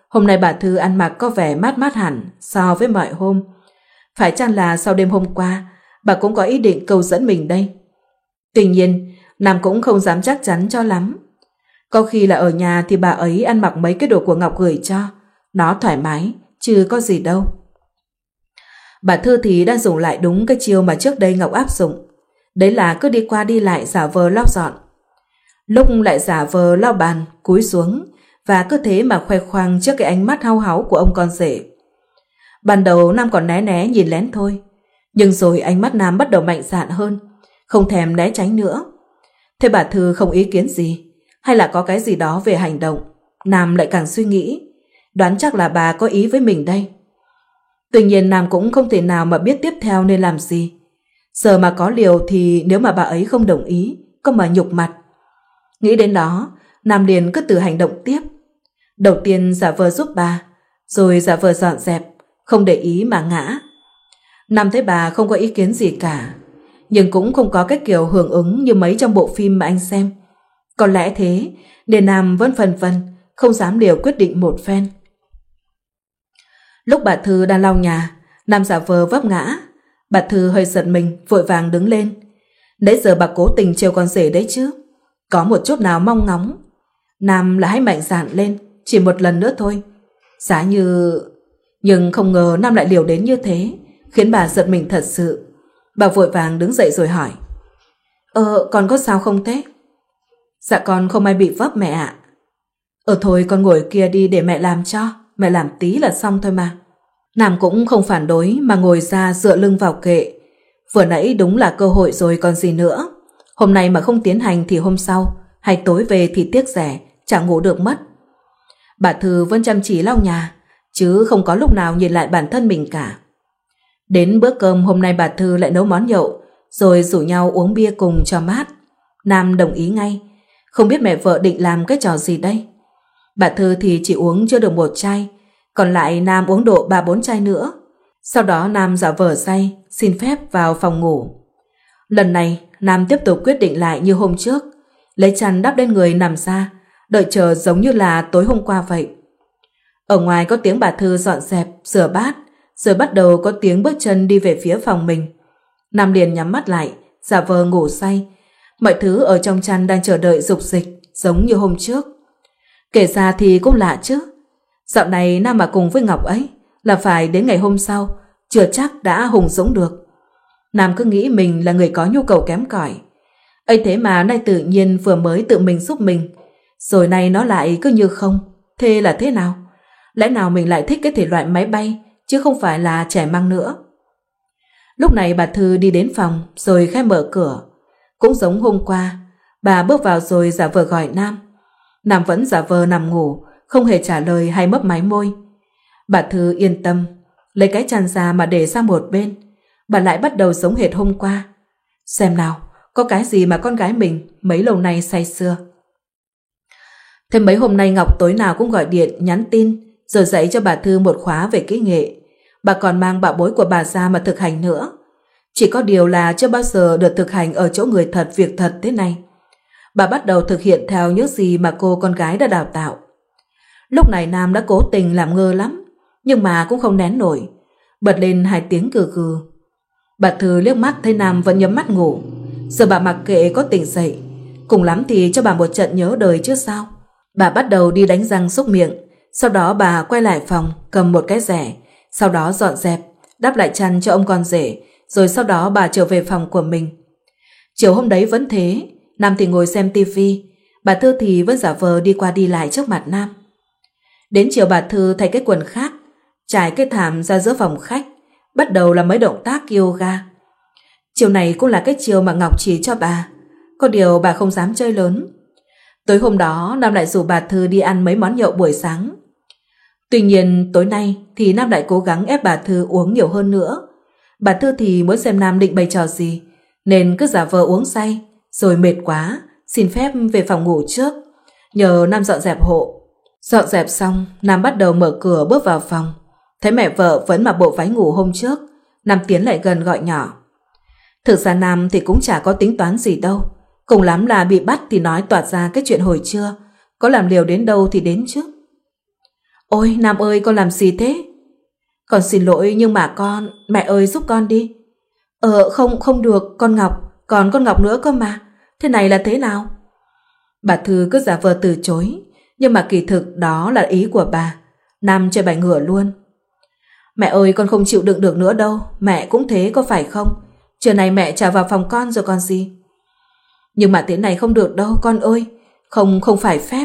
Hôm nay bà Thư ăn mặc có vẻ mát mát hẳn so với mọi hôm. Phải chăng là sau đêm hôm qua bà cũng có ý định câu dẫn mình đây? Tuy nhiên Nam cũng không dám chắc chắn cho lắm. Có khi là ở nhà thì bà ấy ăn mặc mấy cái đồ của Ngọc gửi cho, nó thoải mái chứ có gì đâu. Bà Thư thì đang dùng lại đúng cái chiêu mà trước đây Ngọc áp dụng. Đấy là cứ đi qua đi lại giả vờ lau dọn, lúc lại giả vờ lau bàn, cúi xuống, và cứ thế mà khoe khoang trước cái ánh mắt hau háu của ông con rể. Ban đầu Nam còn né né nhìn lén thôi, nhưng rồi ánh mắt Nam bắt đầu mạnh dạn hơn, không thèm né tránh nữa. Thế bà Thư không ý kiến gì, hay là có cái gì đó về hành động, Nam lại càng suy nghĩ, đoán chắc là bà có ý với mình đây. Tuy nhiên Nam cũng không thể nào mà biết tiếp theo nên làm gì. Giờ mà có liều thì nếu mà bà ấy không đồng ý, có mà nhục mặt. Nghĩ đến đó, Nam liền cứ từ hành động tiếp. Đầu tiên giả vờ giúp bà, rồi giả vờ dọn dẹp, không để ý mà ngã. Nam thấy bà không có ý kiến gì cả, nhưng cũng không có cái kiểu hưởng ứng như mấy trong bộ phim mà anh xem. Có lẽ thế nên Nam vẫn phân vân, không dám liều quyết định một phen. Lúc bà Thư đang lau nhà, Nam giả vờ vấp ngã. Bà Thư hơi giật mình, vội vàng đứng lên. Nãy giờ bà cố tình trêu con rể đấy chứ, có một chút nào mong ngóng. Nam là hãy mạnh dạn lên, chỉ một lần nữa thôi. Giá như... Nhưng không ngờ Nam lại liều đến như thế, khiến bà giật mình thật sự. Bà vội vàng đứng dậy rồi hỏi: Ờ, con có sao không thế? Dạ con không ai bị vấp mẹ ạ. Ờ thôi con ngồi kia đi để mẹ làm cho, mẹ làm tí là xong thôi mà. Nam cũng không phản đối mà ngồi ra dựa lưng vào kệ. Vừa nãy đúng là cơ hội rồi còn gì nữa. Hôm nay mà không tiến hành thì hôm sau, hay tối về thì tiếc rẻ, chẳng ngủ được mất. Bà Thư vẫn chăm chỉ lau nhà, chứ không có lúc nào nhìn lại bản thân mình cả. Đến bữa cơm hôm nay bà Thư lại nấu món nhậu, rồi rủ nhau uống bia cùng cho mát. Nam đồng ý ngay, không biết mẹ vợ định làm cái trò gì đây. Bà Thư thì chỉ uống chưa được một chai, còn lại Nam uống độ ba bốn chai nữa. Sau đó Nam giả vờ say, xin phép vào phòng ngủ. Lần này Nam tiếp tục quyết định lại như hôm trước, lấy chăn đắp lên người nằm ra, đợi chờ giống như là tối hôm qua vậy. Ở ngoài có tiếng bà Thư dọn dẹp, rửa bát, rồi bắt đầu có tiếng bước chân đi về phía phòng mình. Nam liền nhắm mắt lại, giả vờ ngủ say. Mọi thứ ở trong chăn đang chờ đợi dục dịch, giống như hôm trước. Kể ra thì cũng lạ chứ. Dạo này Nam mà cùng với Ngọc ấy là phải đến ngày hôm sau, chưa chắc đã hùng dũng được. Nam cứ nghĩ mình là người có nhu cầu kém cỏi. ấy thế mà nay tự nhiên vừa mới tự mình giúp mình, rồi nay nó lại cứ như không. Thế là thế nào? Lẽ nào mình lại thích cái thể loại máy bay, chứ không phải là trẻ măng nữa? Lúc này bà Thư đi đến phòng, rồi khẽ mở cửa. Cũng giống hôm qua, bà bước vào rồi giả vờ gọi Nam. Nam vẫn giả vờ nằm ngủ, không hề trả lời hay mấp máy môi. Bà Thư yên tâm, lấy cái chăn ra mà để sang một bên. Bà lại bắt đầu giống hệt hôm qua. Xem nào, có cái gì mà con gái mình mấy lâu nay say sưa. Thêm mấy hôm nay Ngọc tối nào cũng gọi điện, nhắn tin, rồi dạy cho bà Thư một khóa về kỹ nghệ. Bà còn mang bảo bối của bà ra mà thực hành nữa. Chỉ có điều là chưa bao giờ được thực hành ở chỗ người thật việc thật thế này. Bà bắt đầu thực hiện theo những gì mà cô con gái đã đào tạo. Lúc này Nam đã cố tình làm ngơ lắm, nhưng mà cũng không nén nổi, bật lên hai tiếng cừ cừ. Bà Thư liếc mắt thấy Nam vẫn nhắm mắt ngủ, giờ bà mặc kệ có tỉnh dậy, cùng lắm thì cho bà một trận nhớ đời chứ sao. Bà bắt đầu đi đánh răng xúc miệng, sau đó bà quay lại phòng cầm một cái rẻ, sau đó dọn dẹp, đắp lại chăn cho ông con rể, rồi sau đó bà trở về phòng của mình. Chiều hôm đấy vẫn thế, Nam thì ngồi xem tivi, bà Thư thì vẫn giả vờ đi qua đi lại trước mặt Nam. Đến chiều bà Thư thay cái quần khác, trải cái thảm ra giữa phòng khách, bắt đầu làm mấy động tác yoga. Chiều này cũng là cái chiều mà Ngọc chỉ cho bà, có điều bà không dám chơi lớn. Tối hôm đó Nam lại rủ bà Thư đi ăn mấy món nhậu buổi sáng. Tuy nhiên tối nay thì Nam lại cố gắng ép bà Thư uống nhiều hơn nữa. Bà Thư thì muốn xem Nam định bày trò gì, nên cứ giả vờ uống say, rồi mệt quá, xin phép về phòng ngủ trước, nhờ Nam dọn dẹp hộ. Dọn dẹp xong, Nam bắt đầu mở cửa bước vào phòng. Thấy mẹ vợ vẫn mặc bộ váy ngủ hôm trước, Nam tiến lại gần gọi nhỏ. Thực ra Nam thì cũng chả có tính toán gì đâu, cùng lắm là bị bắt thì nói toạt ra cái chuyện hồi trưa, có làm liều đến đâu thì đến chứ. Ôi Nam ơi, con làm gì thế? Con xin lỗi nhưng mà con, mẹ ơi giúp con đi. Ờ không, không được, con Ngọc, còn con Ngọc nữa cơ mà. Thế này là thế nào? Bà Thư cứ giả vờ từ chối, nhưng mà kỳ thực đó là ý của bà. Nam chơi bài ngửa luôn. Mẹ ơi, con không chịu đựng được nữa đâu, mẹ cũng thế có phải không? Trưa nay mẹ trả vào phòng con rồi còn gì. Nhưng mà thế này không được đâu con ơi, không không phải phép.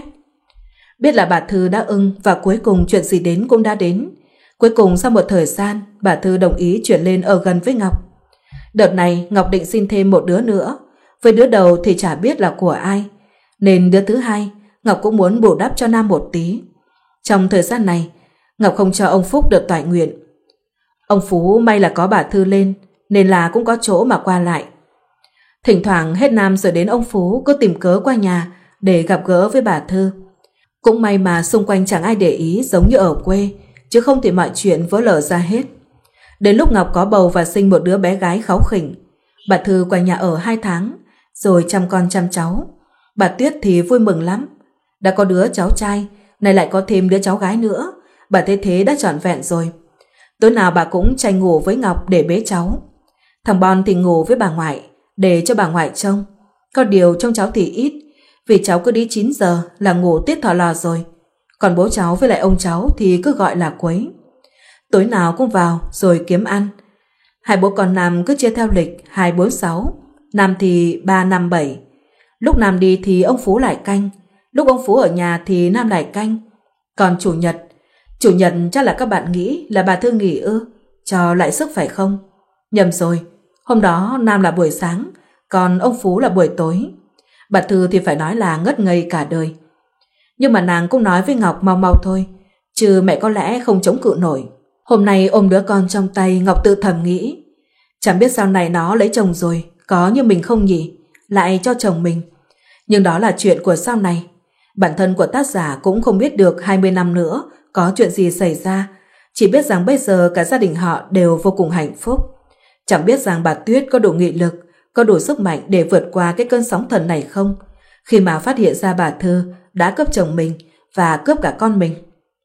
Biết là bà Thư đã ưng và cuối cùng chuyện gì đến cũng đã đến. Cuối cùng sau một thời gian, bà Thư đồng ý chuyển lên ở gần với Ngọc. Đợt này Ngọc định xin thêm một đứa nữa, với đứa đầu thì chả biết là của ai, nên đứa thứ hai Ngọc cũng muốn bù đắp cho Nam một tí. Trong thời gian này, Ngọc không cho ông Phúc được toại nguyện. Ông Phú may là có bà Thư lên, nên là cũng có chỗ mà qua lại. Thỉnh thoảng hết Nam rồi đến ông Phú cứ tìm cớ qua nhà để gặp gỡ với bà Thư. Cũng may mà xung quanh chẳng ai để ý giống như ở quê, chứ không thì mọi chuyện vỡ lở ra hết. Đến lúc Ngọc có bầu và sinh một đứa bé gái kháu khỉnh, bà Thư qua nhà ở hai tháng, rồi chăm con chăm cháu. Bà Tuyết thì vui mừng lắm. Đã có đứa cháu trai, nay lại có thêm đứa cháu gái nữa. Bà thấy thế đã trọn vẹn rồi. Tối nào bà cũng tranh ngủ với Ngọc để bế cháu. Thằng Bon thì ngủ với bà ngoại, để cho bà ngoại trông. Có điều trông cháu thì ít, vì cháu cứ đi chín giờ là ngủ tiết thò lò rồi. Còn bố cháu với lại ông cháu thì cứ gọi là quấy. Tối nào cũng vào rồi kiếm ăn. Hai bố con Nam cứ chia theo lịch hai bốn sáu, Nam thì ba năm bảy. Lúc Nam đi thì ông Phú lại canh, lúc ông Phú ở nhà thì Nam lại canh. Còn chủ nhật, chủ nhật chắc là các bạn nghĩ là bà Thư nghỉ ư, cho lại sức phải không? Nhầm rồi, hôm đó Nam là buổi sáng, còn ông Phú là buổi tối. Bà Thư thì phải nói là ngất ngây cả đời. Nhưng mà nàng cũng nói với Ngọc mau mau thôi, chứ mẹ có lẽ không chống cự nổi. Hôm nay ôm đứa con trong tay, Ngọc tự thầm nghĩ, chẳng biết sau này nó lấy chồng rồi có như mình không nhỉ, lại cho chồng mình. Nhưng đó là chuyện của sau này. Bản thân của tác giả cũng không biết được hai mươi năm nữa có chuyện gì xảy ra, chỉ biết rằng bây giờ cả gia đình họ đều vô cùng hạnh phúc. Chẳng biết rằng bà Tuyết có đủ nghị lực, có đủ sức mạnh để vượt qua cái cơn sóng thần này không, khi mà phát hiện ra bà Thư đã cướp chồng mình và cướp cả con mình.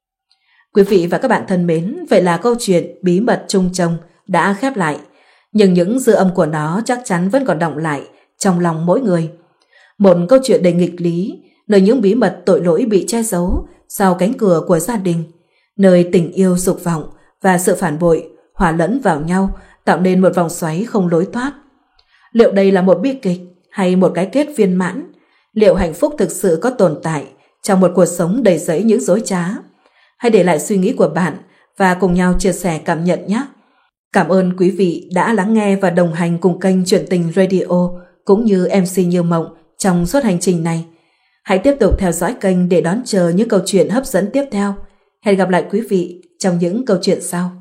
Quý vị và các bạn thân mến, vậy là câu chuyện Bí mật chung chồng đã khép lại, nhưng những dư âm của nó chắc chắn vẫn còn đọng lại trong lòng mỗi người. Một câu chuyện đầy nghịch lý, nơi những bí mật tội lỗi bị che giấu sau cánh cửa của gia đình, nơi tình yêu dục vọng và sự phản bội hòa lẫn vào nhau, tạo nên một vòng xoáy không lối thoát. Liệu đây là một bi kịch hay một cái kết viên mãn? Liệu hạnh phúc thực sự có tồn tại trong một cuộc sống đầy rẫy những dối trá? Hãy để lại suy nghĩ của bạn và cùng nhau chia sẻ cảm nhận nhé. Cảm ơn quý vị đã lắng nghe và đồng hành cùng kênh Chuyện Tình Radio cũng như em xê Như Mộng trong suốt hành trình này. Hãy tiếp tục theo dõi kênh để đón chờ những câu chuyện hấp dẫn tiếp theo. Hẹn gặp lại quý vị trong những câu chuyện sau.